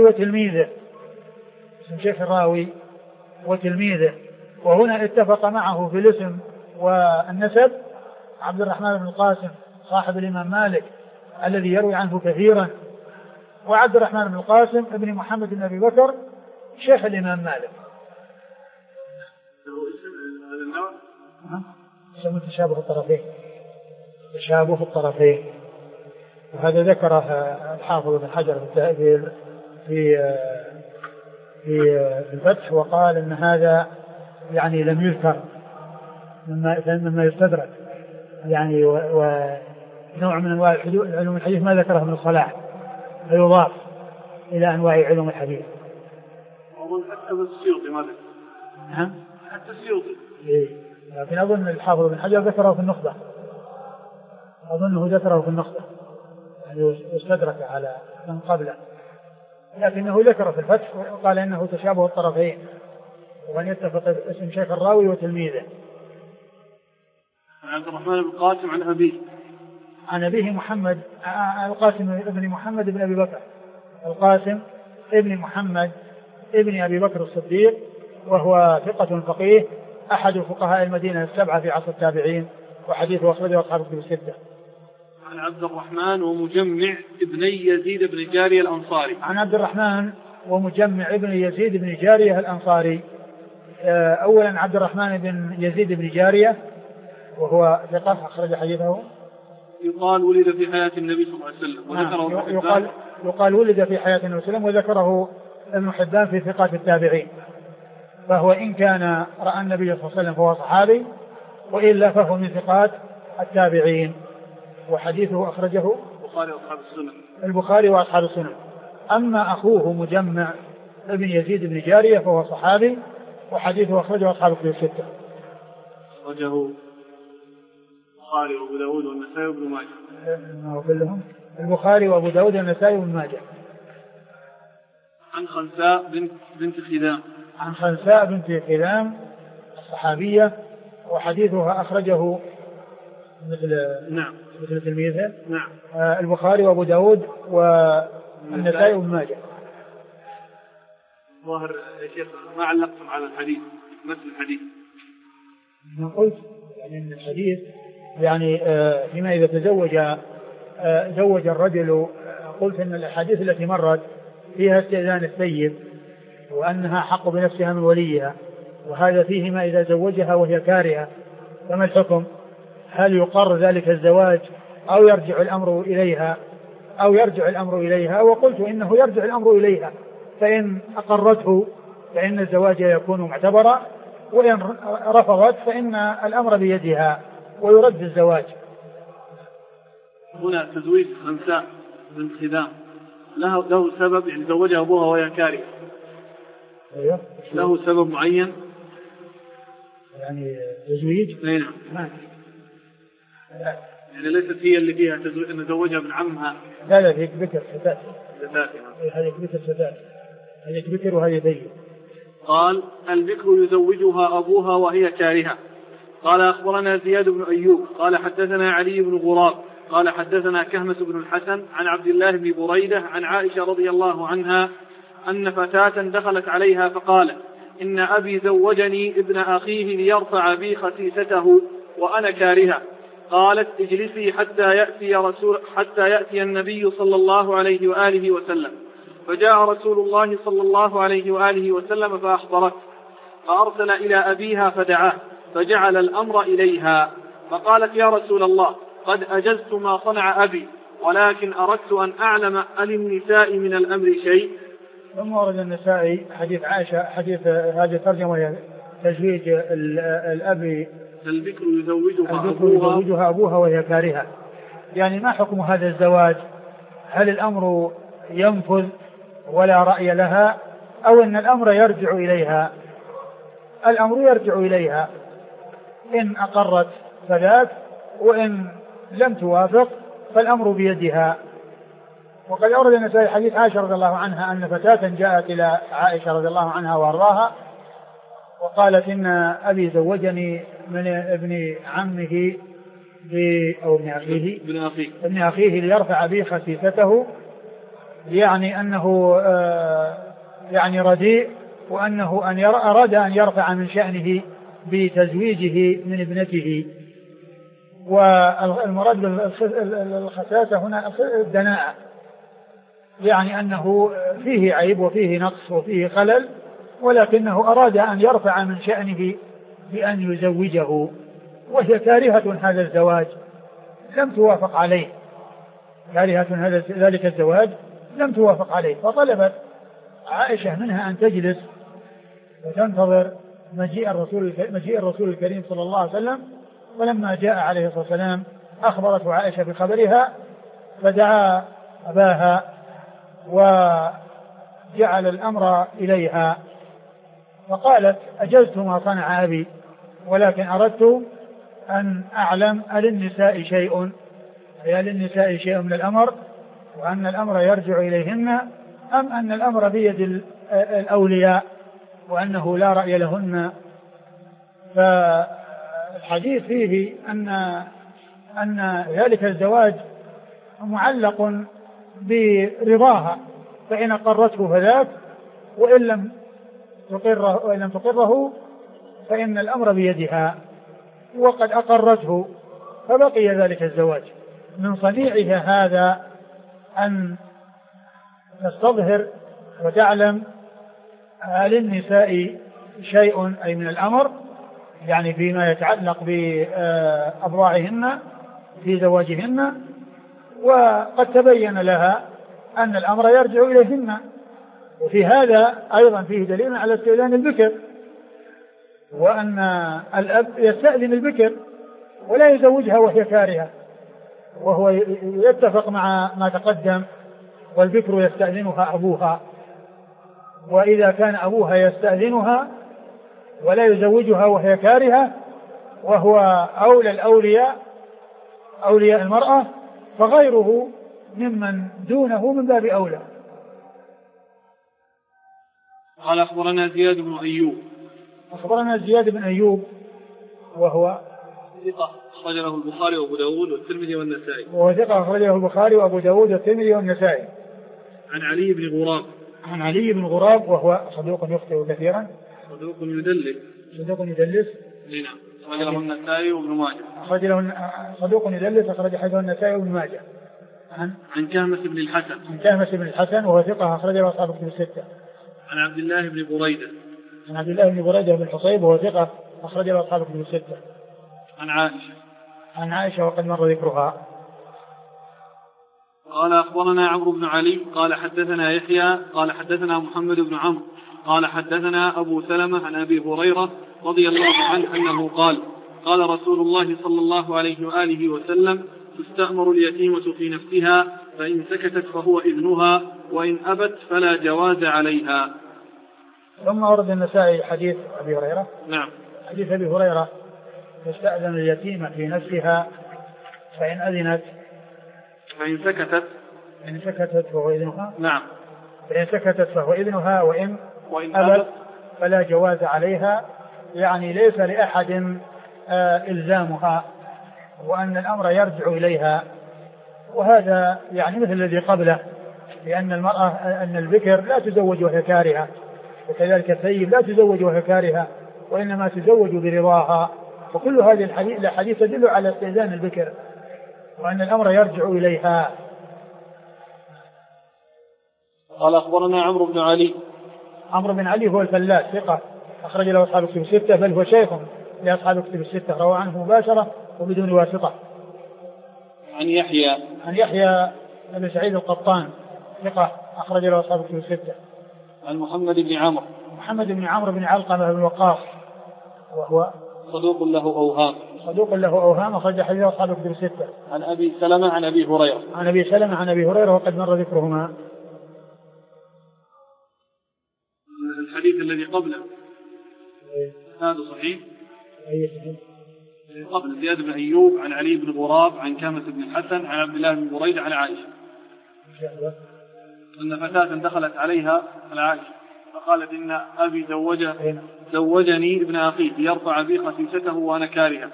وتلميذه، وهنا اتفق معه في الاسم والنسب عبد الرحمن بن القاسم صاحب الإمام مالك الذي يروي عنه كثيرا، وعبد الرحمن بن القاسم ابن محمد بن أبي بكر شيخ الإمام مالك. يسمى تشابه الطرفين، وهذا ذكره الحافظ بن حجر في الفتح، وقال ان هذا يعني لم يذكر مما يستدرك، يعني ونوع من انواع علوم الحديث ما ذكره ابن الصلاح فيضاف الى انواع علوم الحديث. حتى السيوطي ما ذكر. نعم حتى السيوطي. لكن اظن الحافظ بن حجر ذكره في النخبة، يعني واستدرك على من قبله، لكنه ذكر في الفتح وقال انه تشابه الطرفين وأن يتفق اسم شيخ الراوي وتلميذه. عبد الرحمن بن القاسم عن أبيه محمد القاسم ابن محمد بن أبي بكر، القاسم ابن محمد ابن أبي بكر الصديق، وهو ثقة فقيه أحد فقهاء المدينة السبعة في عصر التابعين، وحديثه أخرجه أصحاب الكتب الستة. عن عبد الرحمن ومجمع ابن يزيد بن جارية الأنصاري. عن عبد الرحمن ومجمع ابن يزيد بن جارية الأنصاري. أولا عبد الرحمن بن يزيد بن جارية وهو ثقة أخرج حديثه. يقال ولد في حياة النبي صلى الله عليه وسلم وذكره يقال ولد في حياة النبي صلى الله عليه وسلم وذكره ابن حبان في ثقات التابعين، فهو إن كان رأى النبي صلى الله عليه وسلم فهو صحابي، وإلا فهو من ثقات التابعين، وحديثه أخرجه البخاري وأصحاب السنن. أما أخوه مجمع ابن يزيد بن جارية فهو صحابي، وحديثه أخرجه أصحاب الكتب الستة. أخرجه البخاري وأبو داود والنسائي وابن ماجه. كلهم البخاري وأبو داود والنسائي وابن ماجه. عن خنساء بنت خذام الصحابية، وحديثها أخرجه مثل تلميذه البخاري وأبو داود والنسائي وابن ماجه. ظاهر يا شيخ ما علقتم على الحديث مثل الحديث. قلت يعني أن الحديث يعني فيما إذا زوج الرجل، قلت أن الأحاديث التي مرت فيها استئذان السيد وأنها حق بنفسها من وليها، وهذا فيه ما إذا زوجها وهي كارهة، فما الحكم؟ هل يقر ذلك الزواج أو يرجع الأمر إليها؟ وقلت إنه يرجع الأمر إليها، فإن أقرته فإن الزواج يكون معتبرا، وإن رفضت فإن الأمر بيدها ويرد الزواج. هنا تزويج خنساء بنت خذام له سبب، يعني زوجها أبوها وهي كارهة. له سبب معين يعني تزويج. نعم. يعني ليست هي اللي فيها نزوجها من عمها. لا ذيك بكر فتاة. هذه بكر فتاة، هذه بكر وهذه ثيب. قال البكر يزوجها أبوها وهي كارهة. قال أخبرنا زياد بن أيوب قال حدثنا علي بن غراب قال حدثنا كهمس بن الحسن عن عبد الله بن بريدة عن عائشة رضي الله عنها أن فتاة دخلت عليها فقالت إن أبي زوجني ابن أخيه ليرفع بي خسيسته وأنا كارهة. قالت اجلسي حتى يأتي النبي صلى الله عليه وآله وسلم. فجاء رسول الله صلى الله عليه وآله وسلم فأخبرته، فأرسل إلى أبيها فدعاه فجعل الأمر إليها. فقالت يا رسول الله قد أجزت ما صنع أبي، ولكن أردت أن أعلم للنساء من الأمر شيء. ثم ورد النسائي حديث عائشة، حديث هذه الترجمة تزويج الأب، البكر يزوجها أبوها وهي كارهة. يعني ما حكم هذا الزواج؟ هل الأمر ينفذ ولا رأي لها، أو أن الأمر يرجع إليها؟ الأمر يرجع إليها، إن أقرت فذاك، وإن لم توافق فالأمر بيدها. وقد أورد النسائي حديث عائشة رضي الله عنها أن فتاة جاءت إلى عائشة رضي الله عنها وأرضاها وقالت إن أبي زوجني من ابن عمه أو ابن أخيه ليرفع بي خسيسته، يعني أنه يعني رديء، وأنه أراد أن يرفع من شأنه بتزويجه من ابنته. والمراد بالخساسة هنا الدناءة، يعني أنه فيه عيب وفيه نقص وفيه خلل، ولكنه أراد أن يرفع من شأنه بأن يزوجه، وهي كارهة هذا الزواج لم توافق عليه، كارهة ذلك الزواج لم توافق عليه. فطلبت عائشة منها أن تجلس وتنتظر مجيء الرسول الكريم صلى الله عليه وسلم. ولما جاء عليه الصلاة والسلام أخبرته عائشة بخبرها، فدعا أباها وجعل الأمر إليها، فقالت أجزت ما صنع أبي، ولكن أردت أن أعلم للنساء شيء، للنساء شيء من الأمر، وأن الأمر يرجع إليهن، أم أن الأمر بيد الأولياء وأنه لا رأي لهن. فالحديث فيه أن ذلك الزواج معلق برضاها، فإن أقرته فذاك، وإن لم تقره فإن الأمر بيدها. وقد أقرته فبقي ذلك الزواج. من صنيعها هذا أن تستظهر وتعلم للنساء شيء أي من الأمر، يعني فيما يتعلق بأبضاعهن في زواجهن، وقد تبين لها أن الأمر يرجع إليهن. وفي هذا أيضا فيه دليل على استئذان البكر، وأن الأب يستأذن البكر ولا يزوجها وهي كارهة، وهو يتفق مع ما تقدم، والبكر يستأذنها أبوها. وإذا كان أبوها يستأذنها ولا يزوجها وهي كارهة، وهو أولى الأولياء، أولياء المرأة، فغيره ممن دونه من باب أولى. قال أخبرنا زياد بن أيوب. أخبرنا زياد بن أيوب وهو ثقة أخرج له البخاري وأبو داود والترمذي والنسائي. وهو ثقة أخرج له البخاري وأبو داود والترمذي والنسائي. عن علي بن غراب. عن علي بن غراب وهو صدوق يخطئ كثيرا. صدوق يدلس. نعم. أخرج له النسائي وابن ماجه. صدوق يدلس أخرج حديثه النسائي وابن ماجه. عن كهمس بن الحسن. عن كهمس بن الحسن وهو ثقة أخرج له أصحاب الكتب الستة. عن عبد الله بن بريدة. عن عبد الله بن بريدة بن الحصيب وهو ثقة أخرج له أصحاب الكتب الستة. عن عائشة وقد مر ذكرها. قال أخبرنا عمرو بن علي قال حدثنا يحيى قال حدثنا محمد بن عمرو قال حدثنا أبو سلمة عن أبي هريرة رضي الله عنه أنه قال قال رسول الله صلى الله عليه وآله وسلم تستأمر اليتيمة في نفسها، فإن سكتت فهو إذنها، وإن أبت فلا جواز عليها. ثم ورد النسائي حديث أبي هريرة. نعم. حديث أبي هريرة تستأذن اليتيمة في نفسها فإن أذنت فإن سكتت فهو إذنها. نعم. فإن سكتت فهو إذنها وإن أبت فلا جواز عليها، يعني ليس لأحد إلزامها وأن الأمر يرجع إليها. وهذا يعني مثل الذي قبله، لأن المرأة أن البكر لا تزوج وهي كارهة، وكذلك الثيب لا تزوج وهي كارهة، وإنما تزوج برضاها. وكل هذه الحديث تدل على استئذان البكر وأن الأمر يرجع إليها. قال أخبرنا عمرو بن علي. عمرو بن علي هو الفلاس ثقة أخرج له أصحاب الكتب الستة، بل هو شيخ لأصحاب الكتب الستة، روى عنه مباشرة وبدون واسطة. عن يحيى بن سعيد القطان ثقة أخرج له أصحاب الكتب الستة. عن محمد بن عمرو بن علقمة بن وقاص وهو صدوق له أوهام أخرج حديث أصحاب الكتب الستة. عن أبي سلمة عن أبي هريرة وقد مر ذكرهما. الحديث الذي قبله هذا صحيح. قبل زياد بن أيوب عن علي بن غراب عن كامة بن الحسن عن عبد الله بن بريدة عن عائشة أن فتاة دخلت عليها عائشة فقالت إن أبي زوجني ابن أخي ليرفع بي خسيسته وأنا كارهة.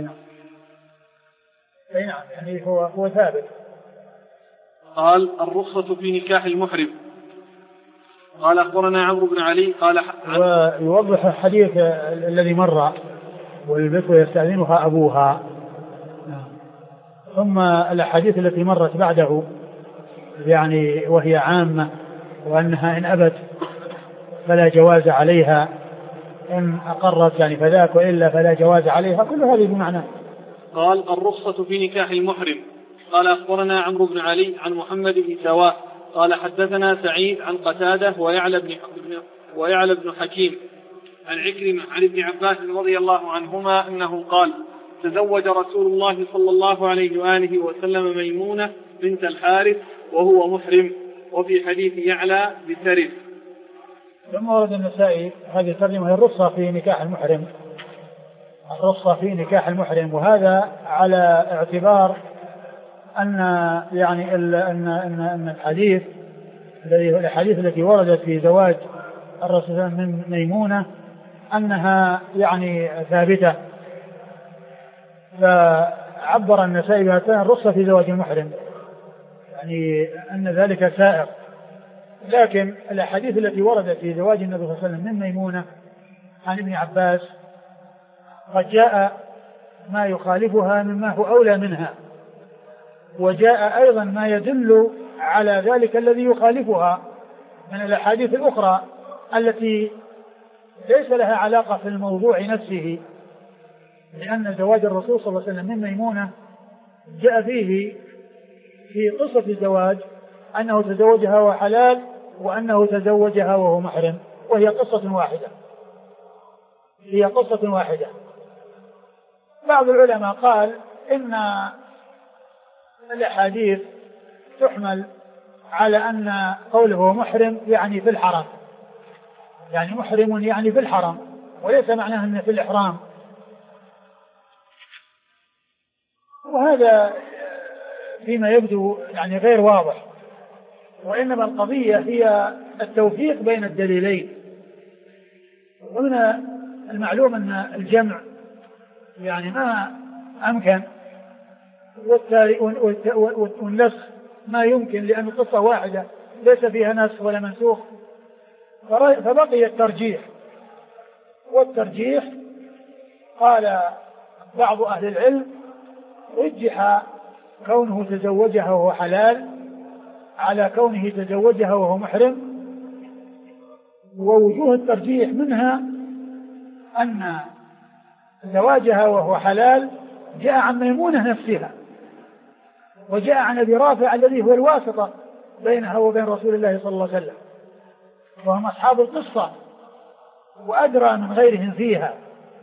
نعم، يعني هو ثابت. قال الرخصة في نكاح المحرم. قال أخبرنا عمرو بن علي قال ويوضح الحديث الذي مر والبكر يستأذنها أبوها، ثم الأحاديث التي مرت بعده يعني وهي عامة، وأنها إن أبت فلا جواز عليها، إن أقرت يعني فذاك، وإلا فلا جواز عليها، كل هذه بمعنى. قال الرخصة في نكاح المحرم. قال أخبرنا عمرو بن علي عن محمد بن سواء قال حدثنا سعيد عن قتادة ويعلى بن حكيم عن عكرمة عن ابن عباس رضي الله عنهما أنه قال تزوج رسول الله صلى الله عليه وآله وسلم ميمونة بنت الحارث وهو محرم. وفي حديث يعلى بسرف. ثم ورد النسائي هذه الترجمة هي الرخصة في نكاح المحرم، وهذا على اعتبار أن يعني أن الحديث التي وردت في زواج الرسول من ميمونة أنها يعني ثابتة، فعبر النسائي بها الرخصة في زواج المحرم، يعني أن ذلك سائر. لكن الأحاديث التي وردت في زواج النبي صلى الله عليه وسلم من ميمونة عن ابن عباس قد جاء ما يخالفها مما هو أولى منها، وجاء أيضا ما يدل على ذلك الذي يخالفها من الأحاديث الأخرى التي ليس لها علاقة في الموضوع نفسه، لأن زواج الرسول صلى الله عليه وسلم من ميمونة جاء فيه في قصة الزواج أنه تزوجها وهو حلال وأنه تزوجها وهو محرم، وهي قصة واحدة. بعض العلماء قال إن الأحاديث تحمل على أن قوله محرم يعني في الحرم، يعني محرم يعني في الحرم، وليس معناه أنه في الإحرام، وهذا فيما يبدو يعني غير واضح. وإنما القضية هي التوفيق بين الدليلين. ومن المعلوم أن الجمع يعني ما أمكن، والنسخ ما يمكن، لأن القصة واحدة ليس فيها نسخ ولا منسوخ، فبقي الترجيح. والترجيح قال بعض أهل العلم رجح كونه تزوجها وهو حلال على كونه تزوجها وهو محرم. ووجوه الترجيح منها أن زواجها وهو حلال جاء عن ميمونة نفسها، وجاء عن أبي رافع الذي هو الواسطة بينها وبين رسول الله صلى الله عليه وسلم، وهم أصحاب القصة وأدرى من غيرهم فيها.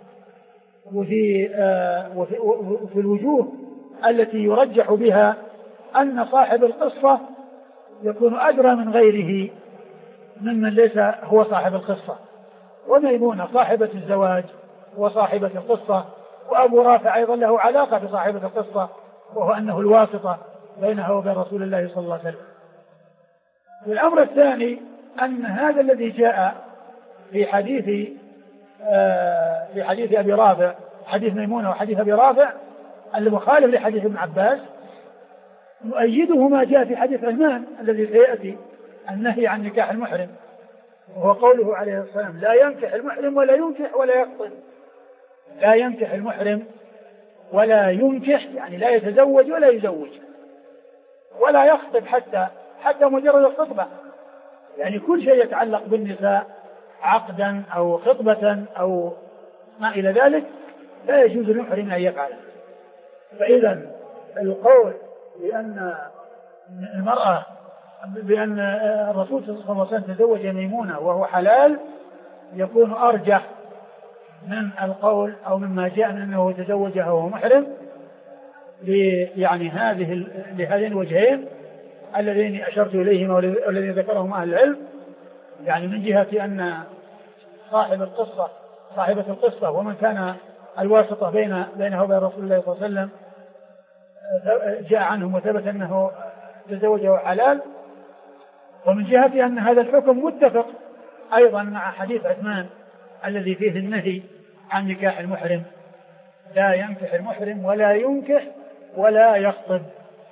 وفي الوجوه التي يرجح بها أن صاحب القصة يكون أدرى من غيره ممن ليس هو صاحب القصة. وميمونة صاحبة الزواج وصاحبة القصة، وأبو رافع أيضا له علاقة بصاحبة القصة، وهو أنه الواسطة بينه وبين رسول الله صلى الله عليه وسلم. والأمر الثاني أن هذا الذي جاء في حديث أبي رافع، حديث ميمونة وحديث أبي رافع المخالف لحديث ابن عباس، نؤيده ما جاء في حديث عثمان الذي سيأتي النهي عن نكاح المحرم، وهو قوله عليه الصلاة والسلام: لا ينكح المحرم ولا ينكح ولا يخطب. لا ينكح المحرم ولا ينكح يعني لا يتزوج ولا يزوج ولا يخطب، حتى مجرد الخطبة، يعني كل شيء يتعلق بالنساء عقدا أو خطبة أو ما إلى ذلك لا يجوز للمحرم أن يفعله. فإذا القول بأن الرسول صلى الله عليه وسلم تزوج ميمونة وهو حلال يكون أرجح من القول أو مما جاء من أنه تزوجها وهو محرم، يعني لهذين الوجهين اللذين أشرت إليهما والذين ذكرهما أهل العلم، يعني من جهة أن صاحبة القصة ومن كان الواسطة بينه وبين رسول الله صلى الله عليه وسلم جاء عنهم وثبت أنه تزوجه حلال، ومن جهة أن هذا الحكم متفق أيضا مع حديث عثمان الذي فيه النهي عن نكاح المحرم: لا ينكح المحرم ولا ينكح ولا يخطب.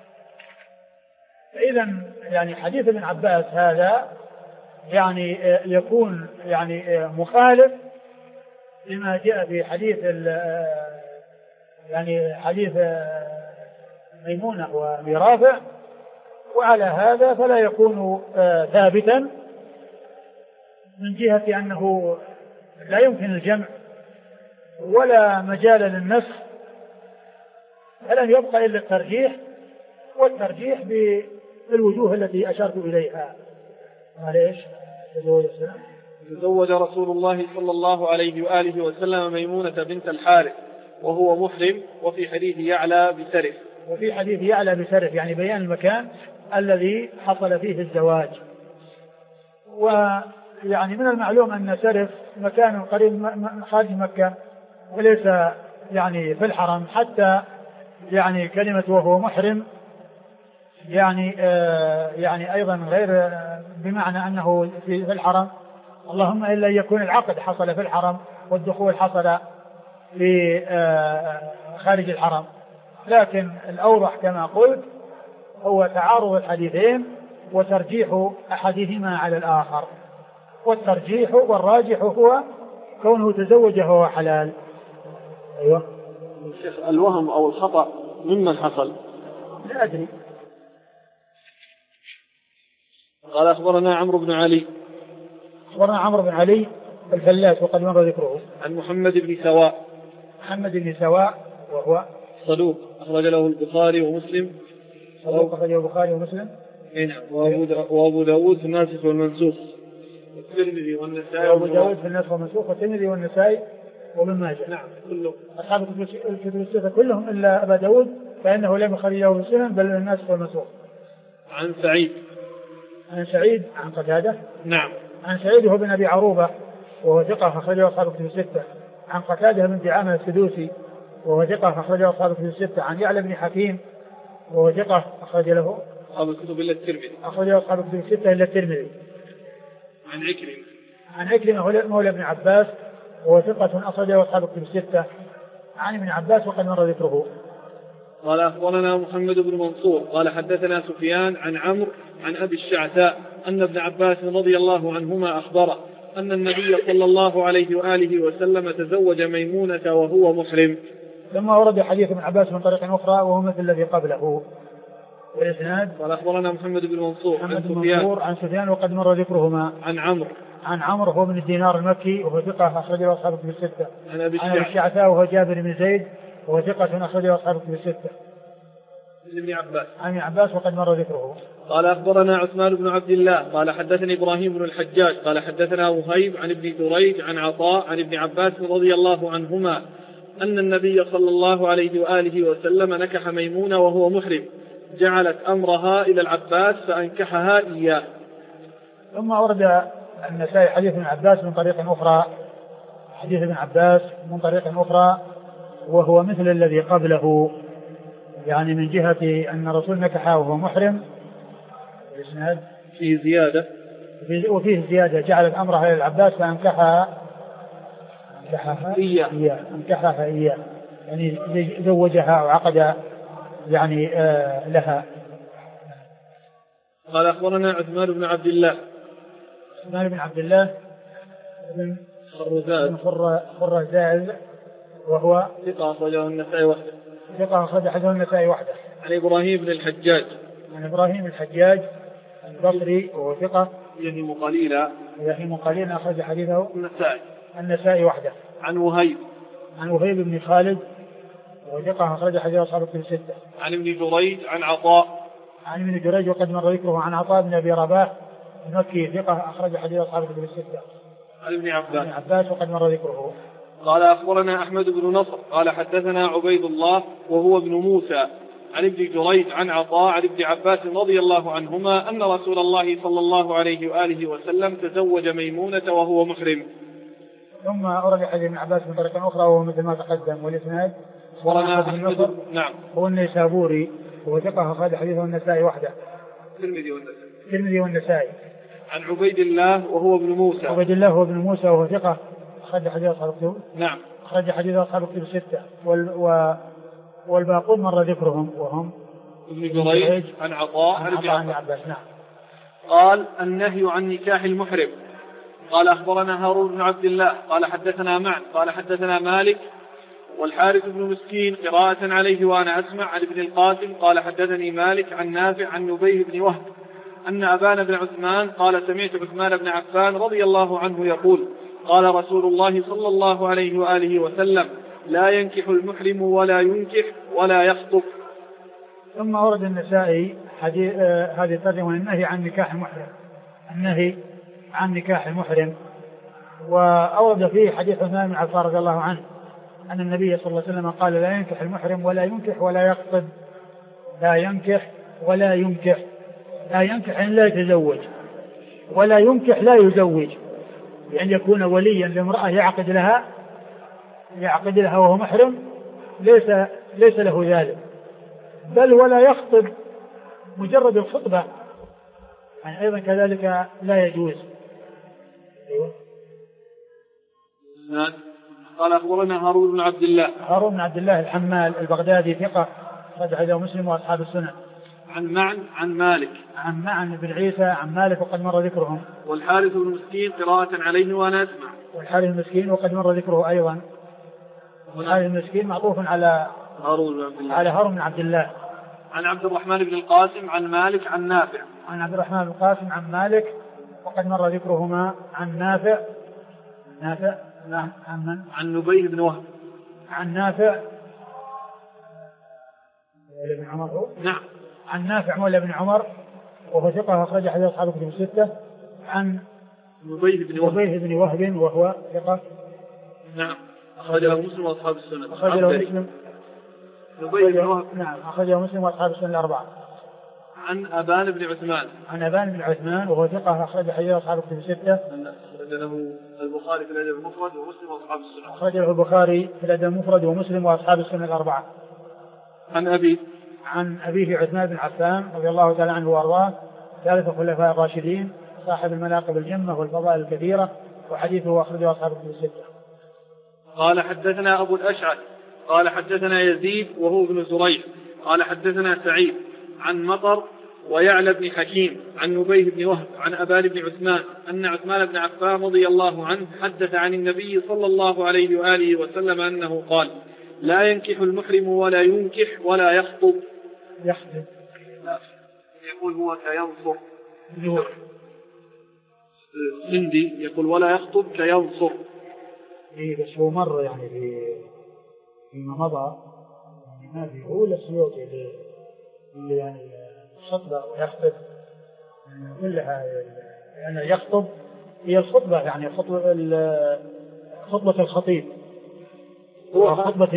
فإذا يعني حديث ابن عباس هذا يعني يكون يعني مخالف لما جاء في حديث ميمونة وأبي رافع، وعلى هذا فلا يكون ثابتا من جهة أنه لا يمكن الجمع ولا مجال للنسخ، فلن يبقى إلا الترجيح، والترجيح بالوجوه التي أشرت إليها. معليش تزوج رسول الله صلى الله عليه وآله وسلم ميمونة بنت الحارث وهو محرم، وفي حديث يعلى بسرف يعني بيان المكان الذي حصل فيه الزواج. ويعني من المعلوم أن سرف مكان قريب خارج مكة وليس يعني في الحرم، حتى يعني كلمة وهو محرم يعني أيضا غير بمعنى أنه في الحرم، اللهم إلا أن يكون العقد حصل في الحرم والدخول حصل في خارج الحرم. لكن الأوضح كما قلت هو تعارض الحديثين وترجيح أحدهما على الآخر، والترجيح والراجح هو كونه تزوجه وهو حلال. أيوة الشيخ، الوهم أو الخطأ ممن حصل؟ لا أدري. قال أخبرنا عمرو بن علي الفلاس وقد مر ذكره. عن محمد بن سواء وهو صدوق أخرج له البخاري ومسلم. نعم. وأبو داود في الناسخ والمنسوخ والترمذي والنسائي. وأبو داود في الناسخ والمنسوخ والترمذي والنسائي وابن ماجه. نعم كلهم أصحاب الكتب الستة كلهم إلا أبا داود فإنه لم يخرج له مسلم بل الناسخ والمنسوخ. عن سعيد عن قتادة. نعم. عن سعيد هو بن أبي عروبة وهو ثقة أخرجه أصحاب الكتب الستة. عن قتادة بن دعامة السدوسي وهو ثقة أخرجه أصحاب الكتب الستة. عن يعلى بن حكيم وهو ثقة أخرج له أصحاب الكتب إلا الترمذي. أخرجه أصحاب الكتب الستة إلا الترمذي. عن عكرمة مولى ابن عباس وهو ثقة أخرجه أصحاب الكتب الستة عن ابن عباس وقد مر ذكره. قال أخبرنا محمد بن منصور قال حدثنا سفيان عن عمرو عن أبي الشعثاء أن ابن عباس رضي الله عنهما أخبره أن النبي صلى الله عليه وآله وسلم تزوج ميمونة وهو محرم. ثم ورد حديث ابن عباس من طريق أخرى وهو مثل الذي قبله. والإسناد قال أخبرنا محمد بن منصور عن سفيان وقد مر ذكرهما. عن عمرو هو بن الدينار المكي وهو ثقة أخرجه أصحاب الكتب الستة. عن أبي الشعثاء وهو جابر بن زيد وهو ثقة أخرجه أصحاب الكتب الستة. عن ابن عباس وقد مر ذكره. قال أخبرنا عثمان بن عبد الله قال حدثني إبراهيم بن الحجاج قال حدثنا وهيب عن ابن دريج عن عطاء عن ابن عباس رضي الله عنهما أن النبي صلى الله عليه وآله وسلم نكح ميمونة وهو محرم، جعلت أمرها إلى العباس فأنكحها إياه. ثم ورد النسائي حديث ابن عباس من طريق أخرى حديث ابن عباس من طريق أخرى وهو مثل الذي قبله، يعني من جهة أن الرسول نكحها وهو محرم. الإسناد فيه زيادة، وفيه زيادة جعلت أمرها للعباس فأنكحها إياه، يعني زوجها أو عقد يعني لها. قال أخبرنا عثمان بن عبد الله بن خرزاز وهو ثقة أخرجه النسائي وحده. عن إبراهيم بن الحجاج البصري وهو ثقة يهم قليلا أخرج حديثه النسائي وحده. عن وهيب بن خالد وهو ثقة أخرج حديثه أصحاب الكتب الستة. عن ابن جريج عن عطاء وقد مر ذكره عن عطاء بن أبي رباح المكي ثقة أخرج حديث أصحاب الكتب الستة. عن ابن عباس وقد مر ذكره. قال أخبرنا أحمد بن نصر قال حدثنا عبيد الله وهو ابن موسى عن ابن جريج عن عطاء عن ابن عباس رضي الله عنهما أن رسول الله صلى الله عليه وآله وسلم تزوج ميمونة وهو محرم. ثم أورد حديث ابن عباس من طريقة أخرى وهو مثل ما تقدم. والإسناد أخبرنا أحمد هو النيسابوري وهو ثقة أخرج حديثه النسائي وحده. الترمذي والنسائي. عن عبيد الله وهو ابن موسى وهو ثقة أخرج حديث أصحاب الكتب. أخرج حديث أصحاب الكتب الستة. والباقون مر ذكرهم وهم ابن جريج عن عطاء عن عباس. قال النهي عن نكاح المحرم. قال أخبرنا هارون بن عبد الله قال حدثنا معن قال حدثنا مالك والحارث بن مسكين قراءة عليه وأنا أسمع عن ابن القاسم قال حدثني مالك عن نافع عن نبيه بن وهب أن أبان بن عثمان قال سمعت عثمان بن عفان رضي الله عنه يقول قال رسول الله صلى الله عليه وآله وسلم لا ينكح المحرم ولا ينكح ولا يخطب. ثم أورد النسائي هذه الترجمة النهي عن نكاح المحرم وأورد فيه حديث عثمان بن عفان رضي الله عنه أن النبي صلى الله عليه وسلم قال لا ينكح المحرم ولا ينكح ولا يخطب. لا ينكح يعني لا يتزوج، ولا ينكح لا يزوج، يعني يكون وليا لامرأة يعقد لها وهو محرم ليس له ذلك، بل ولا يخطب مجرد الخطبة يعني أيضا كذلك لا يجوز. قال أخبرنا هارون بن عبد الله الحمال البغدادي ثقة أخرج حديثه مسلم وأصحاب السنن. عن مالك عن معن بن عيسى عن مالك وقد مر ذكرهم. والحارث بن مسكين قراءة عليه وأنا أسمع. والحارث بن مسكين وقد مر ذكره أيضا. والحارث بن مسكين معطوف على هارون بن عبد الله. عن عبد الرحمن بن القاسم عن مالك عن نافع. عن عبد الرحمن بن القاسم عن مالك وقد مر ذكرهما. عن نافع عن نبيه بن وهب. عن نافع بن عمر. عن نافع مولى بن عمر وهو ثقة أخرج حديث أصحاب الكتب الستة. عن نبيه بن وهب وهو ثقة أخرجه مسلم وأصحاب السنن. أخرجه مسلم وأصحاب السنن الأربعة. عن أبان بن عثمان وهو ثقة أخرج حديث أصحاب الكتب الستة. أخرجه البخاري في الأدب المفرد ومسلم وأصحاب السنن. أخرجه البخاري في الأدب المفرد ومسلم وأصحاب السنن الأربعة. عن أبيه عثمان بن عفان رضي الله تعالى عنه وأرضاه ثالث الخلفاء الراشدين صاحب المناقب الجمة والفضائل الكثيرة وحديثه أخرجه أصحاب الكتب الستة. قال حدثنا أبو الأشعث قال حدثنا يزيد وهو ابن زريع قال حدثنا سعيد عن مطر ويعلى بن حكيم عن نبيه بن وهب عن أبان بن عثمان أن عثمان بن عفان رضي الله عنه حدث عن النبي صلى الله عليه وآله وسلم أنه قال لا ينكح المحرم ولا ينكح ولا يخطب. يقول هو كينصر سندي يقول ولا يخطب كينصر. بس هو مر يعني فيما مضى يعني ما في هو السيوطي اللي يعني الخطبة ويخطب كلها يعني يخطب هي الخطبة يعني خطبة الخطيب هو خطبة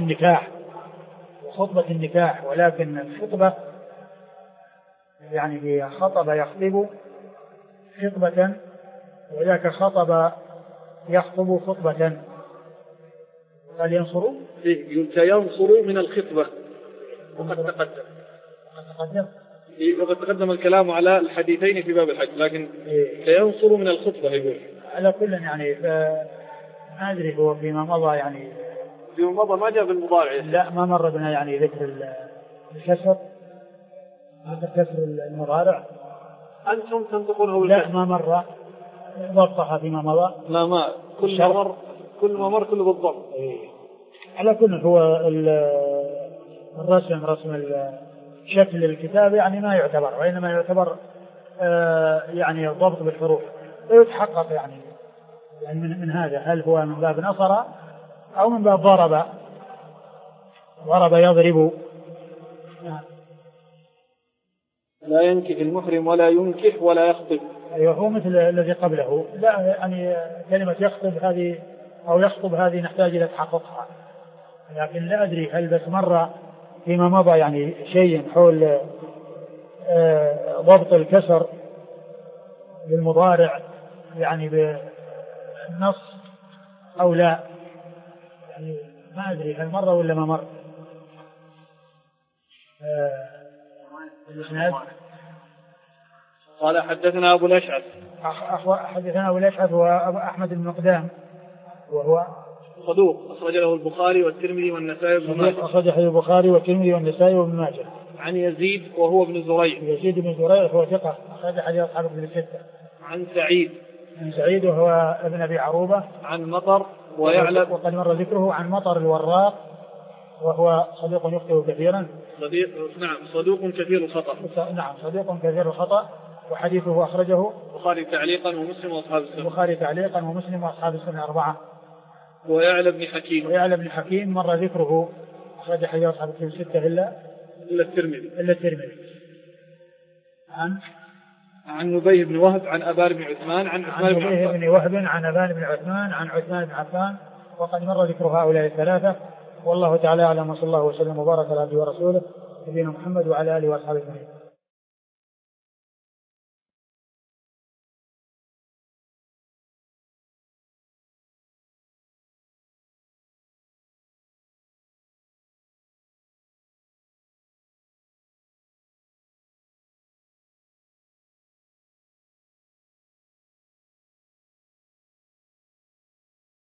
النكاح ولكن الخطبة يعني هي خطب يخطب خطبة وذاك خطب يخطب خطبة قال ينصروا يقول سينصر من الخطبة وقد تقدم الكلام على الحديثين في باب الحج، لكن سينصر من الخطبة يقول. على كل يعني ما أدري هو فيما مضى يعني فيما مضى ما جاء بالمضارع. لا ما مر بنا يعني ذكر الكسر المضارع. أنتم تنطقونه لا ما مر ضبطها فيما مضى. لا ما كل ما مر كله بالضبط. على كل هو رسم شكل الكتاب يعني ما يعتبر، وإنما يعتبر يعني الضبط بالحروف ويتحقق يعني من هذا هل هو من باب نصر أو من باب ضرب يضرب. لا ينكح المحرم ولا ينكح ولا يخطب. أيوه هو مثل الذي قبله. لا يعني كلمة يخطب هذه أو يخطب هذه نحتاج إلى تحققها، لكن لا أدري هل بس مر فيما مضى يعني شيء حول ضبط الكسر للمضارع يعني بالنص أو لا، يعني ما أدري هل مر ولا ما مر. قال حدثنا أبو الأشعث. حدثنا أبو الأشعث هو أبو أحمد بن مقدام وهو صدوق أخرج له البخاري والترمذي والنسائي وابن ماجه. أخرجه البخاري والترمذي والنسائي وابن ماجه. عن يزيد وهو ابن زريع. يزيد بن زريع هو ثقة أخرج حديث أصحاب الكتب الستة. عن سعيد وهو ابن أبي عروبة. عن مطر ويعلم وقد مر ذكره. عن مطر الوراق وهو صديق يخطئ كثيرا. صدوق كثير الخطأ. نعم صديق كثير الخطأ، وحديثه أخرجه البخاري تعليقا ومسلم وأصحاب السنة. البخاري تعليقا ومسلم وأصحاب السنة 4. ويعلى بن حكيم مر ذكره أخرج حديث أصحاب الكتب 6 إلا الترمذي. عن نبيه بن وهب عن أبان بن عثمان عن عثمان بن عفان. بن وهب عن أبان بن عثمان عن عثمان بن عفان، وقد مر ذكر هؤلاء الثلاثة. والله تعالى أعلم، وصلى الله وسلم وبارك على عبده ورسوله نبينا محمد وعلى آله وأصحابه أجمعين.